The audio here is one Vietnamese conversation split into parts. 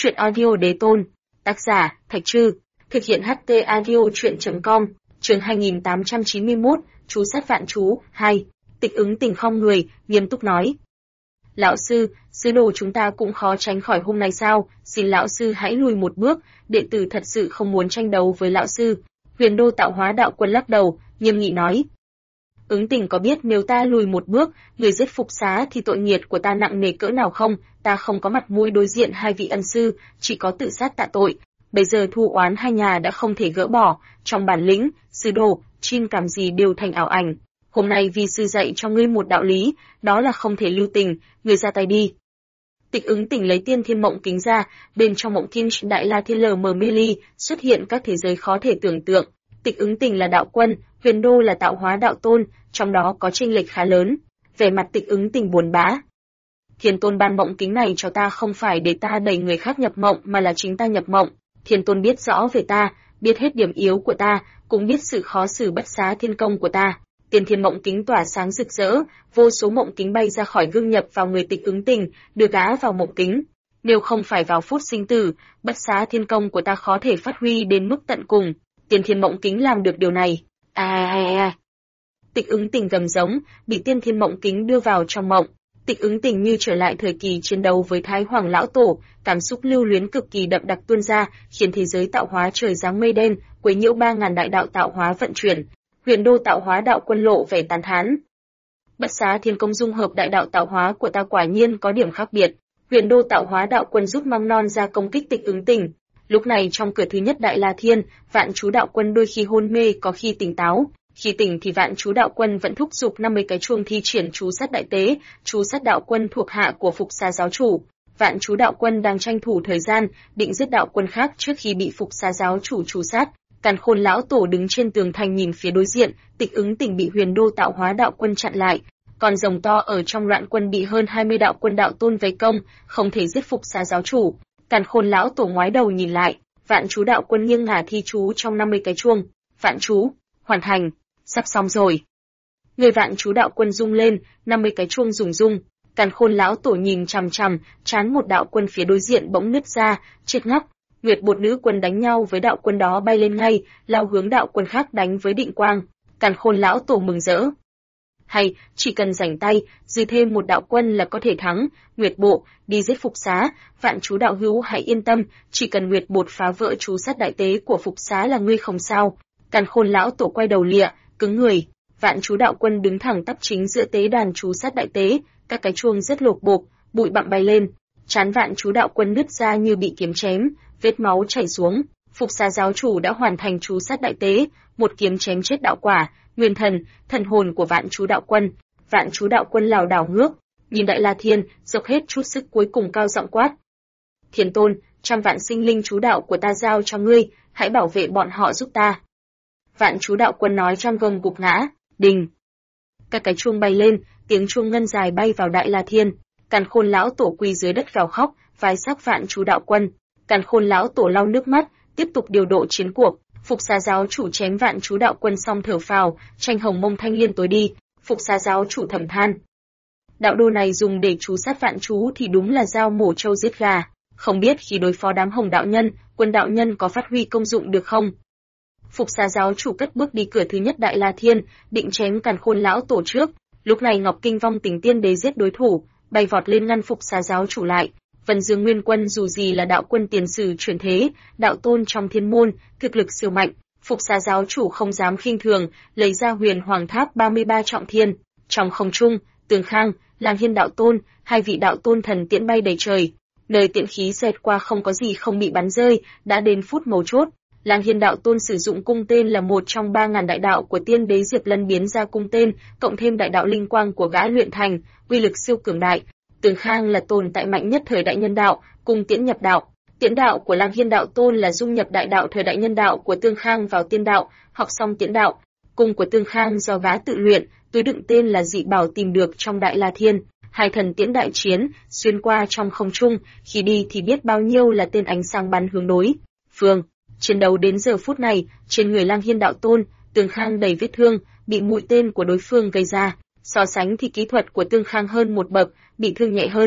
Chuyện audio đế tôn. Tác giả, Thạch Trư. Thực hiện HT audio chuyện.com. Chương 2891, chú sát vạn chú, 2. Tịch ứng tỉnh khom người, nghiêm túc nói. Lão sư, sứ đồ chúng ta cũng khó tránh khỏi hôm nay sao, xin lão sư hãy lùi một bước, đệ tử thật sự không muốn tranh đấu với lão sư. Huyền Đô Tạo Hóa đạo quân lắc đầu, nghiêm nghị nói. Ứng tỉnh có biết nếu ta lùi một bước, người giết Phục Xá thì tội nghiệt của ta nặng nề cỡ nào không? Ta không có mặt mũi đối diện hai vị ân sư, chỉ có tự sát tạ tội. Bây giờ thù oán hai nhà đã không thể gỡ bỏ, trong bản lĩnh, sư đồ, chim cảm gì đều thành ảo ảnh. Hôm nay vì sư dạy cho ngươi một đạo lý, đó là không thể lưu tình, ngươi ra tay đi. Tịch ứng tỉnh lấy tiên thiên mộng kính ra, bên trong mộng kim đại la thiên lờ mờ mê ly, xuất hiện các thế giới khó thể tưởng tượng. Tịch ứng tỉnh là đạo quân, Huyền Đô là tạo hóa đạo tôn, trong đó có chênh lệch khá lớn. Vẻ mặt tịch ứng tỉnh buồn bã. Thiên tôn ban mộng kính này cho ta không phải để ta đẩy người khác nhập mộng mà là chính ta nhập mộng. Thiên tôn biết rõ về ta, biết hết điểm yếu của ta, cũng biết sự khó xử bất xá thiên công của ta. Tiên thiên mộng kính tỏa sáng rực rỡ, vô số mộng kính bay ra khỏi gương nhập vào người tịch ứng tỉnh, đưa gã vào mộng kính. Nếu không phải vào phút sinh tử, bất xá thiên công của ta khó thể phát huy đến mức tận cùng. Tiên thiên mộng kính làm được điều này. Tịch ứng tỉnh gầm giống, bị tiên thiên mộng kính đưa vào trong mộng. Tịch ứng tỉnh như trở lại thời kỳ chiến đấu với Thái Hoàng lão tổ, cảm xúc lưu luyến cực kỳ đậm đặc tuôn ra, khiến thế giới tạo hóa trời giáng mây đen, quấy nhiễu 3000 đại đạo tạo hóa vận chuyển. Huyền Đô Tạo Hóa đạo quân lộ vẻ tán thán. Bất xá thiên công dung hợp đại đạo tạo hóa của ta quả nhiên có điểm khác biệt. Huyền Đô Tạo Hóa đạo quân rút măng non ra công kích tịch ứng tỉnh. Lúc này trong cửa thứ nhất Đại La Thiên, Vạn Chú đạo quân đôi khi hôn mê có khi tỉnh táo. Khi tỉnh thì Vạn Chú đạo quân vẫn thúc giục 50 cái chuông thi triển chú sát đại tế, chú sát đạo quân thuộc hạ của Phục Xá giáo chủ. Vạn Chú đạo quân đang tranh thủ thời gian, định giết đạo quân khác trước khi bị Phục Xá giáo chủ chú sát. Càn Khôn lão tổ đứng trên tường thành nhìn phía đối diện, tịch ứng tỉnh bị Huyền Đô Tạo Hóa đạo quân chặn lại. Còn rồng to ở trong loạn quân bị hơn 20 đạo quân đạo tôn vây công, không thể giết Phục Xá giáo chủ. Càn Khôn lão tổ ngoái đầu nhìn lại, Vạn Chú đạo quân nghiêng ngả thi chú trong 50 cái chuông. Vạn Chú, hoàn thành, sắp xong rồi. Người Vạn Chú đạo quân rung lên, 50 cái chuông rung. Càn Khôn lão tổ nhìn chằm chằm, chán một đạo quân phía đối diện bỗng nứt ra, chết ngóc. Nguyệt Bột nữ quân đánh nhau với đạo quân đó bay lên ngay, lao hướng đạo quân khác đánh với Định Quang. Càn Khôn lão tổ mừng rỡ. Hay, chỉ cần rảnh tay, dư thêm một đạo quân là có thể thắng. Nguyệt Bộ, đi giết Phục Xá. Vạn Chú đạo hữu hãy yên tâm, chỉ cần Nguyệt Bột phá vỡ chú sát đại tế của Phục Xá là ngươi không sao. Càn Khôn lão tổ quay đầu lịa, cứng người. Vạn Chú đạo quân đứng thẳng tắp chính giữa tế đàn chú sát đại tế, các cái chuông rất lột bột, bụi bặm bay lên. Trán Vạn Chú đạo quân nứt ra như bị kiếm chém, vết máu chảy xuống. Phục Xá giáo chủ đã hoàn thành chú sát đại tế, một kiếm chém chết đạo quả, nguyên thần, thần hồn của Vạn Chú đạo quân. Vạn Chú đạo quân lảo đảo ngước, nhìn Đại La Thiên, dốc hết chút sức cuối cùng cao giọng quát: Thiên tôn, 100 vạn sinh linh chú đạo của ta giao cho ngươi, hãy bảo vệ bọn họ giúp ta. Vạn Chú đạo quân nói trong gầm gục ngã, đình. Các cái chuông bay lên, tiếng chuông ngân dài bay vào Đại La Thiên. Càn Khôn lão tổ quỳ dưới đất gào khóc, vái sắc Vạn Chú đạo quân. Càn Khôn lão tổ lau nước mắt, tiếp tục điều độ chiến cuộc. Phục Xá giáo chủ chém Vạn Chú đạo quân xong thở phào, tranh hồng mông thanh liên tối đi. Phục Xá giáo chủ thầm than: đạo đô này dùng để chú sát Vạn Chú thì đúng là dao mổ trâu giết gà. Không biết khi đối phó đám hồng đạo nhân, quân đạo nhân có phát huy công dụng được không? Phục Xá giáo chủ cất bước đi cửa thứ nhất Đại La Thiên, định chém Càn Khôn lão tổ trước. Lúc này Ngọc Kinh Vong Tình tiên đế giết đối thủ, bay vọt lên ngăn Phục Xá giáo chủ lại. Vân Dương Nguyên Quân dù gì là đạo quân tiền sử chuyển thế, đạo tôn trong thiên môn, thực lực siêu mạnh, Phục Xá giáo chủ không dám khinh thường, lấy ra Huyền Hoàng Tháp 33 trọng thiên. Trong không trung, Tường Khang, Lang Hiên đạo tôn, hai vị đạo tôn thần tiễn bay đầy trời. Nơi tiễn khí xẹt qua không có gì không bị bắn rơi, đã đến phút mấu chốt. Lang Hiên đạo tôn sử dụng cung tên là một trong 3000 đại đạo của tiên đế Diệp Lân biến ra cung tên, cộng thêm đại đạo linh quang của gã luyện thành, uy lực siêu cường đại. Tường Khang là tồn tại mạnh nhất thời đại nhân đạo, cùng tiễn nhập đạo. Tiễn đạo của Lang Hiên đạo tôn là dung nhập đại đạo thời đại nhân đạo của Tường Khang vào tiên đạo, học xong tiễn đạo. Cung của Tường Khang do gã tự luyện, túi đựng tên là dị bảo tìm được trong Đại La Thiên. Hai thần tiễn đại chiến, xuyên qua trong không trung, khi đi thì biết bao nhiêu là tên ánh sáng bắn hướng đối phương. Chiến đấu đến giờ phút này, trên người Lang Hiên đạo tôn, Tường Khang đầy vết thương, bị mũi tên của đối phương gây ra. So sánh thì kỹ thuật của Tường Khang hơn một bậc, bị thương nhẹ hơn.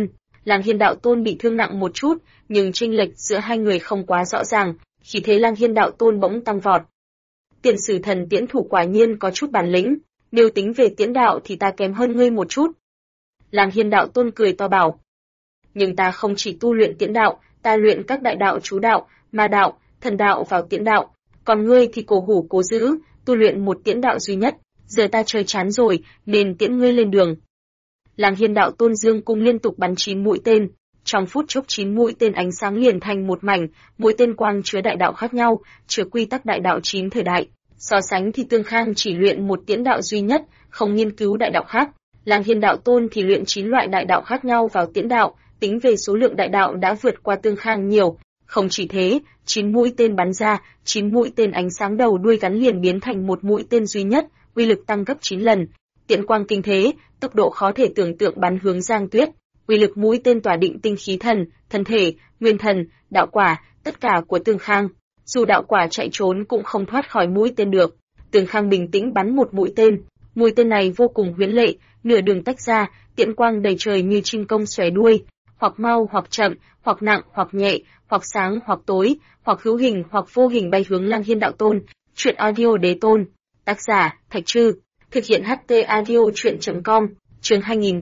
Lang Hiên đạo tôn bị thương nặng một chút, nhưng chênh lệch giữa hai người không quá rõ ràng, khí thế Lang Hiên đạo tôn bỗng tăng vọt. Tiền Sử Thần Tiễn thủ quả nhiên có chút bản lĩnh, nếu tính về tiễn đạo thì ta kém hơn ngươi một chút. Lang Hiên đạo tôn cười to bảo. Nhưng ta không chỉ tu luyện tiễn đạo, ta luyện các đại đạo chú đạo, ma đạo, thần đạo vào tiễn đạo, còn ngươi thì cổ hủ cố giữ, tu luyện một tiễn đạo duy nhất, giờ ta chơi chán rồi, nên tiễn ngươi lên đường. Lang Hiên đạo tôn dương cung liên tục bắn 9 mũi tên, trong phút chốc 9 mũi tên ánh sáng liền thành một mảnh, mũi tên quang chứa đại đạo khác nhau, chứa quy tắc đại đạo 9 thời đại. So sánh thì Tương Khang chỉ luyện một tiễn đạo duy nhất, không nghiên cứu đại đạo khác. Lang Hiên đạo tôn thì luyện 9 loại đại đạo khác nhau vào tiễn đạo, tính về số lượng đại đạo đã vượt qua Tương Khang nhiều. Không chỉ thế, 9 mũi tên bắn ra, 9 mũi tên ánh sáng đầu đuôi gắn liền biến thành một mũi tên duy nhất, uy lực tăng gấp 9 lần. Tiễn quang kinh thế, tốc độ khó thể tưởng tượng bắn hướng Giang Tuyết. Uy lực mũi tên tỏa định tinh khí thần, thân thể, nguyên thần, đạo quả, tất cả của Tương Khang. Dù đạo quả chạy trốn cũng không thoát khỏi mũi tên được. Tương Khang bình tĩnh bắn một mũi tên này vô cùng huyễn lệ, nửa đường tách ra, tiễn quang đầy trời như chim công xòe đuôi, hoặc mau hoặc chậm, hoặc nặng hoặc nhẹ, hoặc sáng hoặc tối, hoặc hữu hình hoặc vô hình bay hướng Lang Hiên đạo tôn. Truyện audio Đế Tôn, tác giả Thạch Trư, thực hiện HT audio truyện.com. Chương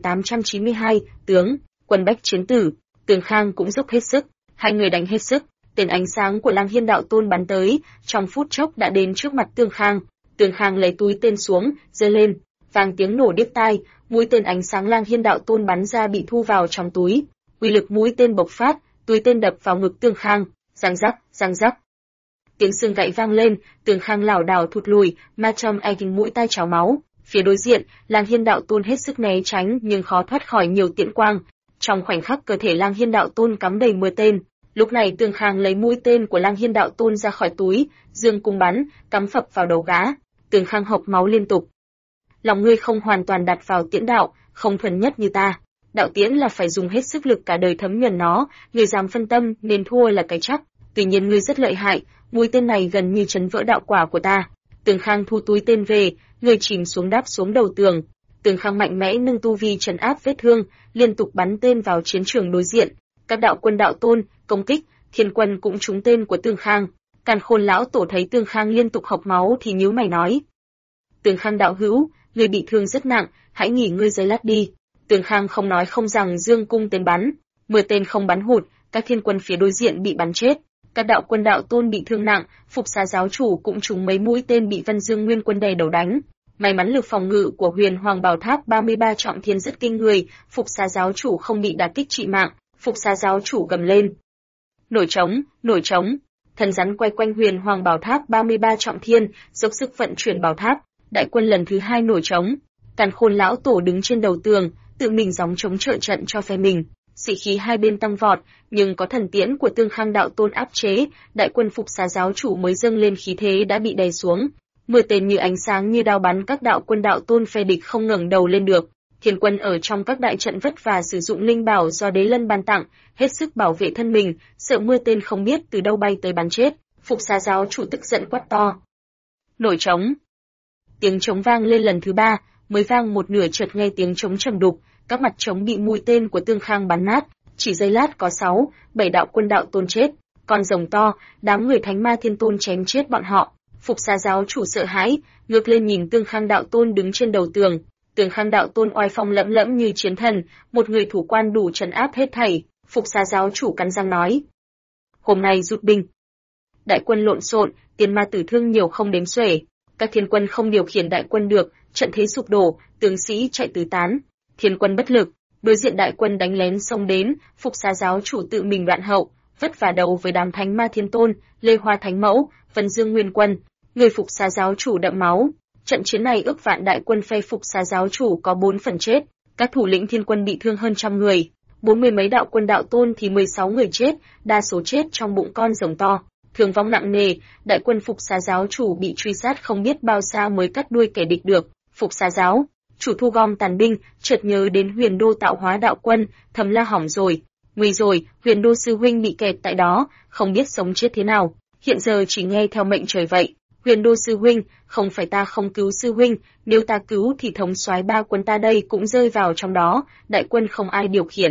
2892, tướng, quân bách chiến tử. Tương Khang cũng dốc hết sức, hai người đánh hết sức. Tên ánh sáng của Lang Hiên đạo tôn bắn tới, trong phút chốc đã đến trước mặt Tương Khang. Tương Khang lấy túi tên xuống, giơ lên, vang tiếng nổ điếc tai, mũi tên ánh sáng Lang Hiên đạo tôn bắn ra bị thu vào trong túi. Uy lực mũi tên bộc phát, túi tên đập vào ngực Tương Khang, răng rắc, răng rắc. Tiếng xương gãy vang lên, Tương Khang lảo đảo thụt lùi, ma châm kinh mũi tai trào máu. Phía đối diện, Lang Hiên đạo tôn hết sức né tránh nhưng khó thoát khỏi nhiều tiễn quang. Trong khoảnh khắc cơ thể Lang Hiên đạo tôn cắm đầy mưa tên. Lúc này Tương Khang lấy mũi tên của Lang Hiên đạo tôn ra khỏi túi, dương cung bắn, cắm phập vào đầu gã. Tương Khang hộc máu liên tục. Lòng ngươi không hoàn toàn đặt vào tiễn đạo, không thuần nhất như ta. Đạo tiễn là phải dùng hết sức lực cả đời thấm nhuần nó, ngươi dám phân tâm nên thua là cái chắc. Tuy nhiên ngươi rất lợi hại, mũi tên này gần như chấn vỡ đạo quả của ta. Tương Khang thu túi tên về, người chìm xuống đáp xuống đầu tường. Tương Khang mạnh mẽ nâng tu vi trấn áp vết thương, liên tục bắn tên vào chiến trường đối diện. Các đạo quân đạo tôn công kích, thiên quân cũng trúng tên của Tương Khang. Càn Khôn lão tổ thấy Tương Khang liên tục hộc máu thì nhíu mày nói: Tương Khang đạo hữu, người bị thương rất nặng, hãy nghỉ ngơi giây lát đi. Tương Khang không nói không rằng dương cung tên bắn, 10 tên không bắn hụt, các thiên quân phía đối diện bị bắn chết. Các đạo quân đạo tôn bị thương nặng, Phục Xá giáo chủ cũng trúng mấy mũi tên bị Vân Dương Nguyên quân đè đầu đánh. May mắn lực phòng ngự của Huyền Hoàng Bảo Tháp 33 trọng thiên rất kinh người, Phục Xá giáo chủ không bị đả kích trị mạng. Phục Xá giáo chủ gầm lên: Nổi trống, nổi trống! Thần rắn quay quanh Huyền Hoàng Bảo Tháp 33 trọng thiên, dốc sức vận chuyển bảo tháp. Đại quân lần thứ 2 nổi trống. Càn Khôn lão tổ đứng trên đầu tường, tự mình gióng trống trợ trận cho phe mình. Sĩ khí hai bên tăng vọt, nhưng có thần tiễn của Tương Khang đạo tôn áp chế, đại quân Phục Xá giáo chủ mới dâng lên khí thế đã bị đè xuống. 10 tên như ánh sáng như đao bắn các đạo quân đạo tôn phe địch không ngẩng đầu lên được. Thiên quân ở trong các đại trận vất vả sử dụng linh bảo do Đế Lân ban tặng, hết sức bảo vệ thân mình, sợ mưa tên không biết từ đâu bay tới bắn chết. Phục Xá giáo chủ tức giận quát to: Nổi trống! Tiếng trống vang lên lần thứ 3, mới vang một nửa chợt nghe tiếng trống trầm đục, các mặt trống bị mũi tên của Tương Khang bắn nát, chỉ giây lát có 6, 7 đạo quân đạo tôn chết. Con rồng to, đám người Thánh Ma Thiên Tôn chém chết bọn họ. Phục Xá giáo chủ sợ hãi, ngước lên nhìn Tương Khang đạo tôn đứng trên đầu tường. Tương Khang đạo tôn oai phong lẫm lẫm như chiến thần, một người thủ quan đủ trấn áp hết thảy. Phục Xá giáo chủ cắn răng nói: Hôm nay rút binh. Đại quân lộn xộn, tiền ma tử thương nhiều không đếm xuể. Các thiên quân không điều khiển đại quân được, trận thế sụp đổ, tướng sĩ chạy tứ tán. Thiên quân bất lực, đối diện đại quân đánh lén xông đến, Phục Xá giáo chủ tự mình đoạn hậu, vất vả đầu với đám Thánh Ma Thiên Tôn, Lê Hoa Thánh Mẫu, Vân Dương Nguyên quân, người Phục Xá giáo chủ đẫm máu. Trận chiến này ước vạn đại quân phe Phục Xá giáo chủ có 4 phần chết, các thủ lĩnh thiên quân bị thương hơn trăm người, 40 mấy đạo quân đạo tôn thì 16 người chết, đa số chết trong bụng con rồng to. Thương vong nặng nề, đại quân Phục Xá giáo chủ bị truy sát không biết bao xa mới cắt đuôi kẻ địch được. Phục Xá giáo chủ thu gom tàn binh, chợt nhớ đến Huyền Đô tạo hóa đạo quân, thầm la hỏng rồi, nguy rồi, Huyền Đô sư huynh bị kẹt tại đó, không biết sống chết thế nào, hiện giờ chỉ nghe theo mệnh trời vậy. Huyền Đô sư huynh, không phải ta không cứu sư huynh, nếu ta cứu thì thống soái 3 quân ta đây cũng rơi vào trong đó, đại quân không ai điều khiển.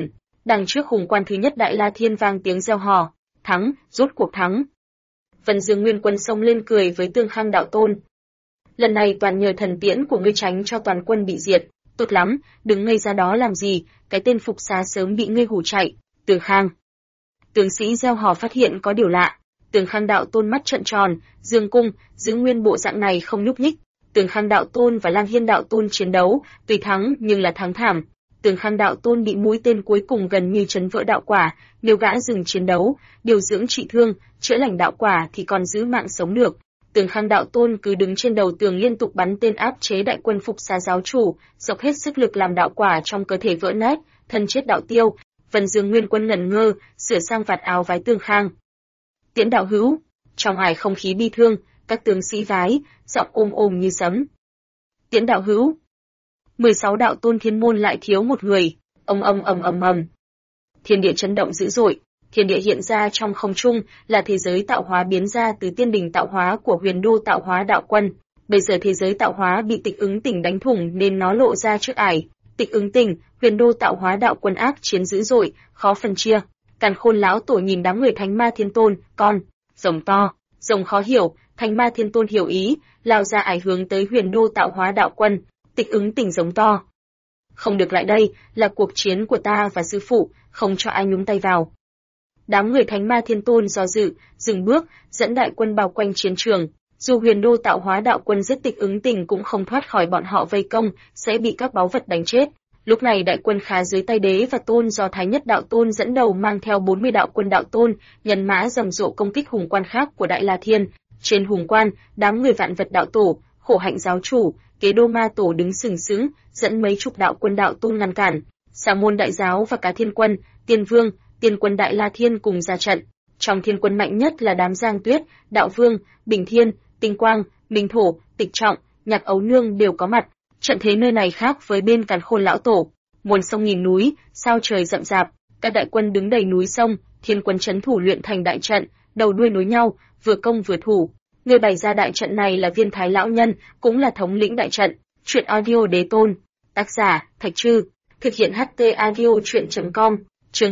Đằng trước hùng quan thứ nhất Đại La Thiên vang tiếng reo hò, thắng, rốt cuộc thắng. Vân Dương Nguyên Quân xông lên cười với Tương Khang đạo tôn. Lần này toàn nhờ thần tiễn của ngươi tránh cho toàn quân bị diệt, tốt lắm, đứng ngây ra đó làm gì, cái tên phục xá sớm bị ngươi hù chạy. Tương Khang. Tướng sĩ gieo hò phát hiện có điều lạ, Tương Khang đạo tôn mắt trợn tròn, dương cung, giữ nguyên bộ dạng này không nhúc nhích. Tương Khang đạo tôn và Lang Hiên đạo tôn chiến đấu, tuy thắng nhưng là thắng thảm. Tương Khang đạo tôn bị mũi tên cuối cùng gần như chấn vỡ đạo quả, nếu gã dừng chiến đấu, điều dưỡng trị thương, chữa lành đạo quả thì còn giữ mạng sống được. Tương Khang đạo tôn cứ đứng trên đầu tường liên tục bắn tên áp chế đại quân phục xá giáo chủ, dốc hết sức lực làm đạo quả trong cơ thể vỡ nát, thân chết đạo tiêu. Vân Dương Nguyên Quân ngẩn ngơ, sửa sang vạt áo vái Tương Khang. Tiễn đạo hữu, trong ải không khí bi thương, các tướng sĩ vái, giọng ôm ôm như sấm. Tiễn đạo hữu. 16 đạo tôn thiên môn lại thiếu một người, ầm. Thiên địa chấn động dữ dội, thiên địa hiện ra trong không trung là thế giới tạo hóa biến ra từ tiên đình tạo hóa của Huyền Đô tạo hóa đạo quân. Bây giờ thế giới tạo hóa bị Tịch Ứng Tỉnh đánh thủng nên nó lộ ra trước ải. Tịch Ứng Tỉnh, Huyền Đô tạo hóa đạo quân ác chiến dữ dội, khó phân chia. Càn Khôn lão tổ nhìn đám người Thánh Ma Thiên Tôn, con, rồng to, rồng khó hiểu, Thánh Ma Thiên Tôn hiểu ý, lao ra ải hướng tới Huyền Đô tạo hóa đạo quân. Tịch Ứng Tỉnh giống to. Không được lại đây, là cuộc chiến của ta và sư phụ, không cho ai nhúng tay vào. Đám người Thánh Ma Thiên Tôn do dự, dừng bước, dẫn đại quân bao quanh chiến trường. Dù Huyền Đô tạo hóa đạo quân giết Tịch Ứng Tỉnh cũng không thoát khỏi bọn họ vây công, sẽ bị các báu vật đánh chết. Lúc này đại quân khá dưới tay Đế và Tôn do Thái Nhất đạo tôn dẫn đầu mang theo 40 đạo quân đạo tôn, nhân mã rầm rộ công kích hùng quan khác của Đại La Thiên. Trên hùng quan, đám người Vạn Vật đạo tổ, Khổ Hạnh giáo chủ, Kế Đô Ma tổ đứng sừng sững, dẫn mấy chục đạo quân đạo tôn ngăn cản. Sa môn đại giáo và cả thiên quân, tiên vương, tiên quân Đại La Thiên cùng ra trận. Trong thiên quân mạnh nhất là đám Giang Tuyết, Đạo Vương, Bình Thiên, Tinh Quang, Minh Thổ, Tịch Trọng, Nhạc Ấu Nương đều có mặt. Trận thế nơi này khác với bên Càn Khôn lão tổ, muôn sông nghìn núi, sao trời rậm rạp, các đại quân đứng đầy núi sông, thiên quân trấn thủ luyện thành đại trận, đầu đuôi nối nhau, vừa công vừa thủ. Người bày ra đại trận này là Viên Thái lão nhân, cũng là thống lĩnh đại trận. Truyện audio Đế Tôn, tác giả Thạch Trư, thực hiện HT audio truyện.com. Chương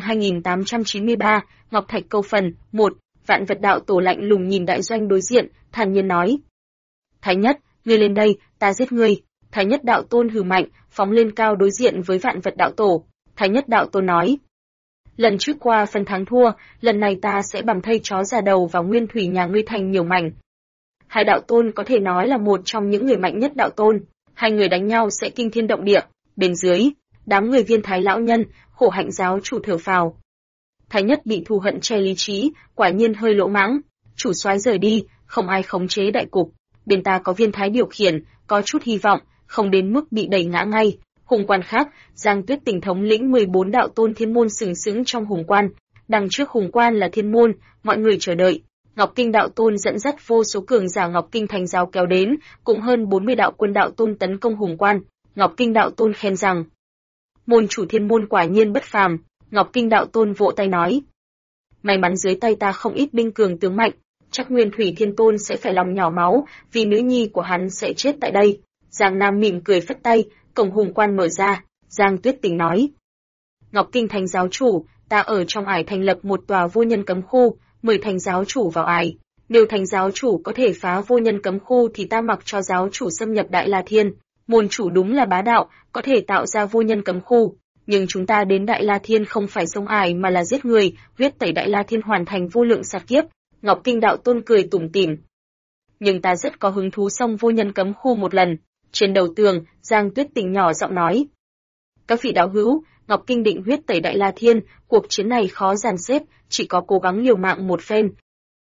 2893, Ngọc Thạch câu phần 1. Vạn Vật đạo tổ lạnh lùng nhìn đại doanh đối diện, thản nhiên nói: Thái Nhất, ngươi lên đây, ta giết ngươi. Thái Nhất đạo tôn hừ mạnh, phóng lên cao đối diện với Vạn Vật đạo tổ. Thái Nhất đạo tôn nói: Lần trước qua phần thắng thua, lần này ta sẽ bằm thây chó già đầu vào nguyên thủy nhà ngươi thành nhiều mảnh. Hai đạo tôn có thể nói là một trong những người mạnh nhất đạo tôn, hai người đánh nhau sẽ kinh thiên động địa. Bên dưới, đám người Viên Thái lão nhân, Khổ Hạnh giáo chủ thở phào. Thái Nhất bị thù hận che lý trí, quả nhiên hơi lỗ mãng. Chủ soái rời đi, không ai khống chế đại cục. Bên ta có Viên Thái điều khiển, có chút hy vọng, không đến mức bị đẩy ngã ngay. Hùng quan khác, Giang Tuyết Tỉnh thống lĩnh 14 đạo tôn thiên môn sừng sững trong hùng quan. Đằng trước hùng quan là thiên môn, mọi người chờ đợi. Ngọc Kinh đạo tôn dẫn dắt vô số cường giả Ngọc Kinh Thánh giáo kéo đến, cũng hơn 40 đạo quân đạo tôn tấn công hùng quan. Ngọc Kinh đạo tôn khen rằng: Môn chủ thiên môn quả nhiên bất phàm. Ngọc Kinh đạo tôn vỗ tay nói: May mắn dưới tay ta không ít binh cường tướng mạnh, chắc Nguyên Thủy Thiên Tôn sẽ phải lòng nhỏ máu, vì nữ nhi của hắn sẽ chết tại đây. Giang Nam mỉm cười phất tay, cổng hùng quan mở ra. Giang Tuyết Tỉnh nói: Ngọc Kinh Thánh giáo chủ, ta ở trong ải thành lập một tòa vô nhân cấm khu, mời Thánh giáo chủ vào ải. Nếu Thánh giáo chủ có thể phá vô nhân cấm khu thì ta mặc cho giáo chủ xâm nhập Đại La Thiên. Môn chủ đúng là bá đạo, có thể tạo ra vô nhân cấm khu. Nhưng chúng ta đến Đại La Thiên không phải xông ải mà là giết người, huyết tẩy Đại La Thiên hoàn thành vô lượng sát kiếp. Ngọc Kinh đạo tôn cười tủm tỉm. Nhưng ta rất có hứng thú xông vô nhân cấm khu một lần. Trên đầu tường, Giang Tuyết Tỉnh nhỏ giọng nói: Các vị đạo hữu, Ngọc Kinh định huyết tẩy Đại La Thiên, cuộc chiến này khó dàn xếp, chỉ có cố gắng liều mạng một phen.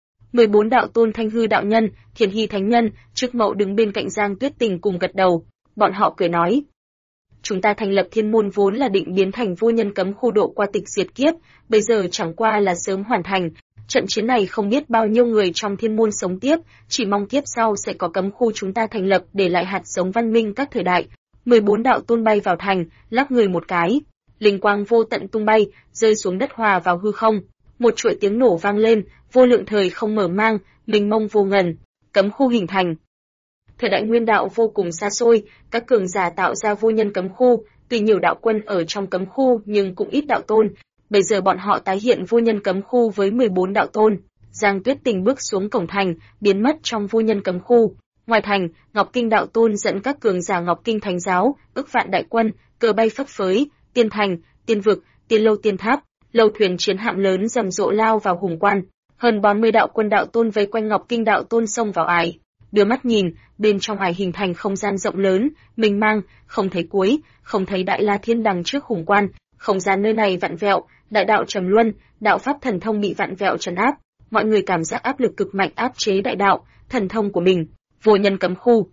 14 đạo tôn Thanh Hư đạo nhân, Thiền Hy thánh nhân, Trước Mậu đứng bên cạnh Giang Tuyết Tỉnh cùng gật đầu. Bọn họ cười nói: Chúng ta thành lập thiên môn vốn là định biến thành vô nhân cấm khu độ qua tịch diệt kiếp, bây giờ chẳng qua là sớm hoàn thành. Trận chiến này không biết bao nhiêu người trong thiên môn sống tiếp, chỉ mong kiếp sau sẽ có cấm khu chúng ta thành lập để lại hạt giống văn minh các thời đại. 14 đạo tôn bay vào thành, lắc người một cái, linh quang vô tận tung bay, rơi xuống đất hòa vào hư không. Một chuỗi tiếng nổ vang lên, vô lượng thời không mở mang, mênh mông vô ngần, cấm khu hình thành. Thời đại nguyên đạo vô cùng xa xôi, các cường giả tạo ra vô nhân cấm khu, tuy nhiều đạo quân ở trong cấm khu nhưng cũng ít đạo tôn. Bây giờ bọn họ tái hiện vô nhân cấm khu với 14 đạo tôn. Giang Tuyết Tình bước xuống cổng thành, biến mất trong vô nhân cấm khu. Ngoài thành, Ngọc Kinh đạo tôn dẫn các cường giả Ngọc Kinh thánh giáo, ức vạn đại quân, cờ bay phấp phới, tiên thành, tiên vực, tiên lâu tiên tháp, lâu thuyền chiến hạm lớn rầm rộ lao vào hùng quan. Hơn 40 đạo quân đạo tôn vây quanh Ngọc Kinh đạo tôn xông vào ải. Đưa mắt nhìn, bên trong ải hình thành không gian rộng lớn, mênh mang, không thấy cuối, không thấy Đại La Thiên đằng trước hùng quan, không gian nơi này vặn vẹo, đại đạo trầm luân, đạo pháp thần thông bị vặn vẹo trấn áp, mọi người cảm giác áp lực cực mạnh áp chế đại đạo, thần thông của mình. Vô nhân cấm khu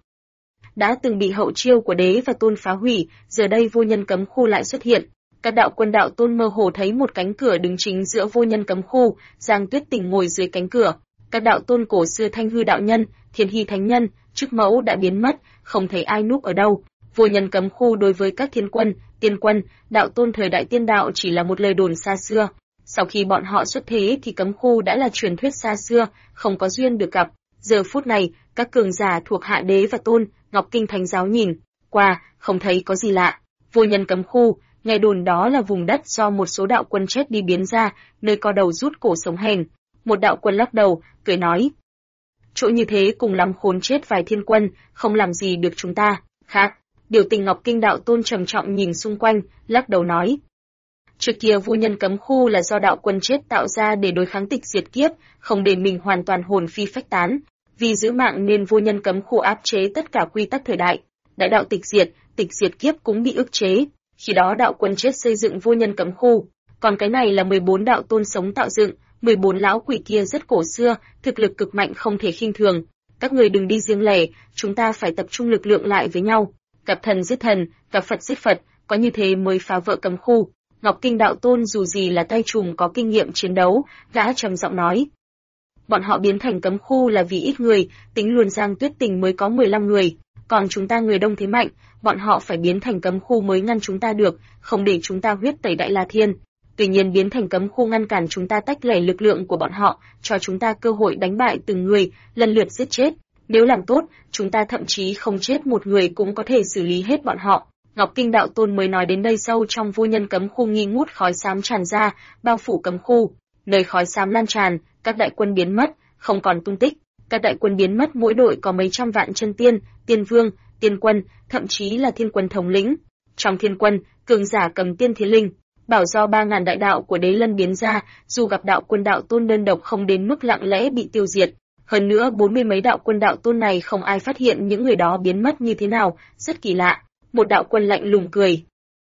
đã từng bị hậu chiêu của đế và tôn phá hủy, giờ đây vô nhân cấm khu lại xuất hiện. Các đạo quân đạo tôn mơ hồ thấy một cánh cửa đứng chính giữa vô nhân cấm khu, Giang Tuyết Tình ngồi dưới cánh cửa. Các đạo tôn cổ xưa Thanh Hư đạo nhân, Thiên Hy thánh nhân, Trúc Mẫu đã biến mất, không thấy ai núp ở đâu. Vô nhân cấm khu đối với các thiên quân, tiên quân, đạo tôn thời đại tiên đạo chỉ là một lời đồn xa xưa. Sau khi bọn họ xuất thế thì cấm khu đã là truyền thuyết xa xưa, không có duyên được gặp. Giờ phút này, các cường giả thuộc hạ đế và tôn, Ngọc Kinh thánh giáo nhìn qua, không thấy có gì lạ. Vô nhân cấm khu, nghe đồn đó là vùng đất do một số đạo quân chết đi biến ra, nơi co đầu rút cổ sống hèn. Một đạo quân lắc đầu, cười nói: chỗ như thế cùng lắm khốn chết vài thiên quân, không làm gì được chúng ta. Khác, Điều Tình Ngọc Kinh đạo tôn trầm trọng nhìn xung quanh, lắc đầu nói: trước kia vô nhân cấm khu là do đạo quân chết tạo ra để đối kháng tịch diệt kiếp, không để mình hoàn toàn hồn phi phách tán. Vì giữ mạng nên vô nhân cấm khu áp chế tất cả quy tắc thời đại. Đại đạo tịch diệt kiếp cũng bị ức chế. Khi đó đạo quân chết xây dựng vô nhân cấm khu, còn cái này là 14 đạo tôn sống tạo dựng, 14 lão quỷ kia rất cổ xưa, thực lực cực mạnh không thể khinh thường. Các người đừng đi riêng lẻ, chúng ta phải tập trung lực lượng lại với nhau. Gặp thần giết thần, gặp Phật giết Phật, có như thế mới phá vỡ cấm khu. Ngọc Kinh đạo tôn dù gì là tay trùm có kinh nghiệm chiến đấu, gã trầm giọng nói: bọn họ biến thành cấm khu là vì ít người, tính luôn Giang Tuyết Tình mới có 15 người, còn chúng ta người đông thế mạnh, bọn họ phải biến thành cấm khu mới ngăn chúng ta được, không để chúng ta huyết tẩy Đại La Thiên. Tuy nhiên biến thành cấm khu ngăn cản chúng ta tách lẻ lực lượng của bọn họ, cho chúng ta cơ hội đánh bại từng người, lần lượt giết chết. Nếu làm tốt, chúng ta thậm chí không chết một người cũng có thể xử lý hết bọn họ. Ngọc Kinh đạo tôn mới nói đến đây, sâu trong vô nhân cấm khu nghi ngút khói xám tràn ra, bao phủ cấm khu. Nơi khói xám lan tràn, các đại quân biến mất, không còn tung tích. Các đại quân biến mất, mỗi đội có mấy trăm vạn chân tiên, tiên vương, tiên quân, thậm chí là thiên quân thống lĩnh. Trong thiên quân, cường giả cầm tiên thiên linh, bảo do 3000 đại đạo của Đế Lân biến ra, dù gặp đạo quân đạo tôn đơn độc không đến mức lặng lẽ bị tiêu diệt. Hơn nữa 40 mấy đạo quân đạo tôn này không ai phát hiện những người đó biến mất như thế nào, rất kỳ lạ. Một đạo quân lạnh lùng cười: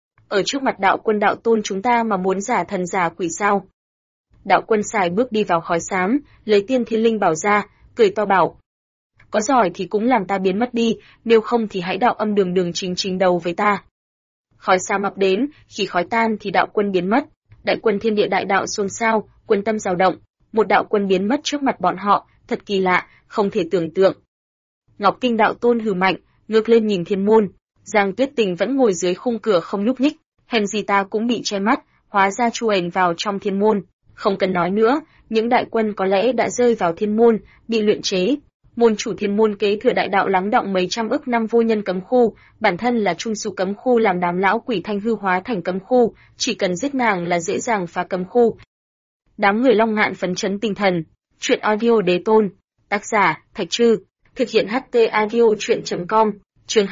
ở trước mặt đạo quân đạo tôn chúng ta mà muốn giả thần giả quỷ sao? Đạo quân xài bước đi vào khói xám, lấy tiên thiên linh bảo ra, cười to bảo: có giỏi thì cũng làm ta biến mất đi, nếu không thì hãy đạo âm đường đường chính chính đầu với ta. Khói xám ập đến, khi khói tan thì đạo quân biến mất. Đại quân thiên địa đại đạo xôn xao, quân tâm dao động. Một đạo quân biến mất trước mặt bọn họ, thật kỳ lạ, không thể tưởng tượng. Ngọc Kinh đạo tôn hừ mạnh, ngước lên nhìn thiên môn. Giang Tuyết Tình vẫn ngồi dưới khung cửa không nhúc nhích, hèn gì ta cũng bị che mắt, hóa ra chui ẩn vào trong thiên môn. Không cần nói nữa, những đại quân có lẽ đã rơi vào thiên môn, bị luyện chế. Môn chủ thiên môn kế thừa đại đạo lắng đọng mấy trăm ức năm vô nhân cấm khu, bản thân là trung su cấm khu, làm đám lão quỷ Thanh Hư hóa thành cấm khu, chỉ cần giết nàng là dễ dàng phá cấm khu. Đám người Long Ngạn phấn chấn tinh thần. Truyện audio Đế Tôn, tác giả Thạch Trư, thực hiện HT audio truyện.com. Chương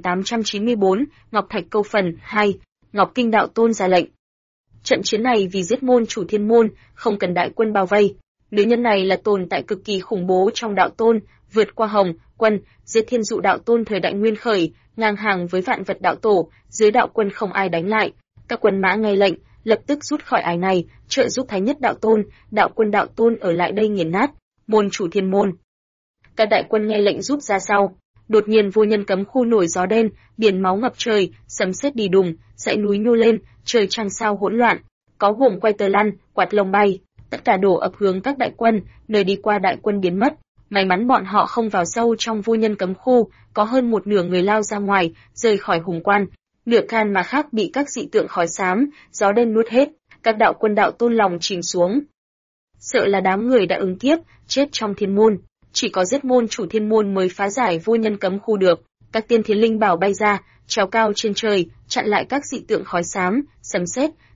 2894, Ngọc Thạch câu phần 2, Ngọc Kinh đạo tôn ra lệnh. Trận chiến này vì giết môn chủ thiên môn, không cần đại quân bao vây. Nữ nhân này là tồn tại cực kỳ khủng bố trong đạo tôn, vượt qua Hồng Quân, giết thiên dụ đạo tôn thời đại nguyên khởi, ngang hàng với vạn vật đạo tổ, dưới đạo quân không ai đánh lại. Các quân mã nghe lệnh, lập tức rút khỏi ải này, trợ giúp Thái Nhất đạo tôn, đạo quân đạo tôn ở lại đây nghiền nát môn chủ thiên môn. Các đại quân nghe lệnh rút ra sau. Đột nhiên vô nhân cấm khu nổi gió đen, biển máu ngập trời, sấm sét đi đùng, dãy núi nhô lên, trời trăng sao hỗn loạn, có gồm quay tờ lăn, quạt lông bay, tất cả đổ ập hướng các đại quân, nơi đi qua đại quân biến mất. May mắn bọn họ không vào sâu trong vô nhân cấm khu, có hơn một nửa người lao ra ngoài, rời khỏi hùng quan, nửa can mà khác bị các dị tượng khói xám, gió đen nuốt hết, các đạo quân đạo tôn lòng chìm xuống. Sợ là đám người đã ứng kiếp, chết trong thiên môn. Chỉ có giết môn chủ thiên môn mới phá giải vô nhân cấm khu được. Các tiên thiên linh bảo bay ra, treo cao trên trời, chặn lại các dị tượng khói xám, sấm sét,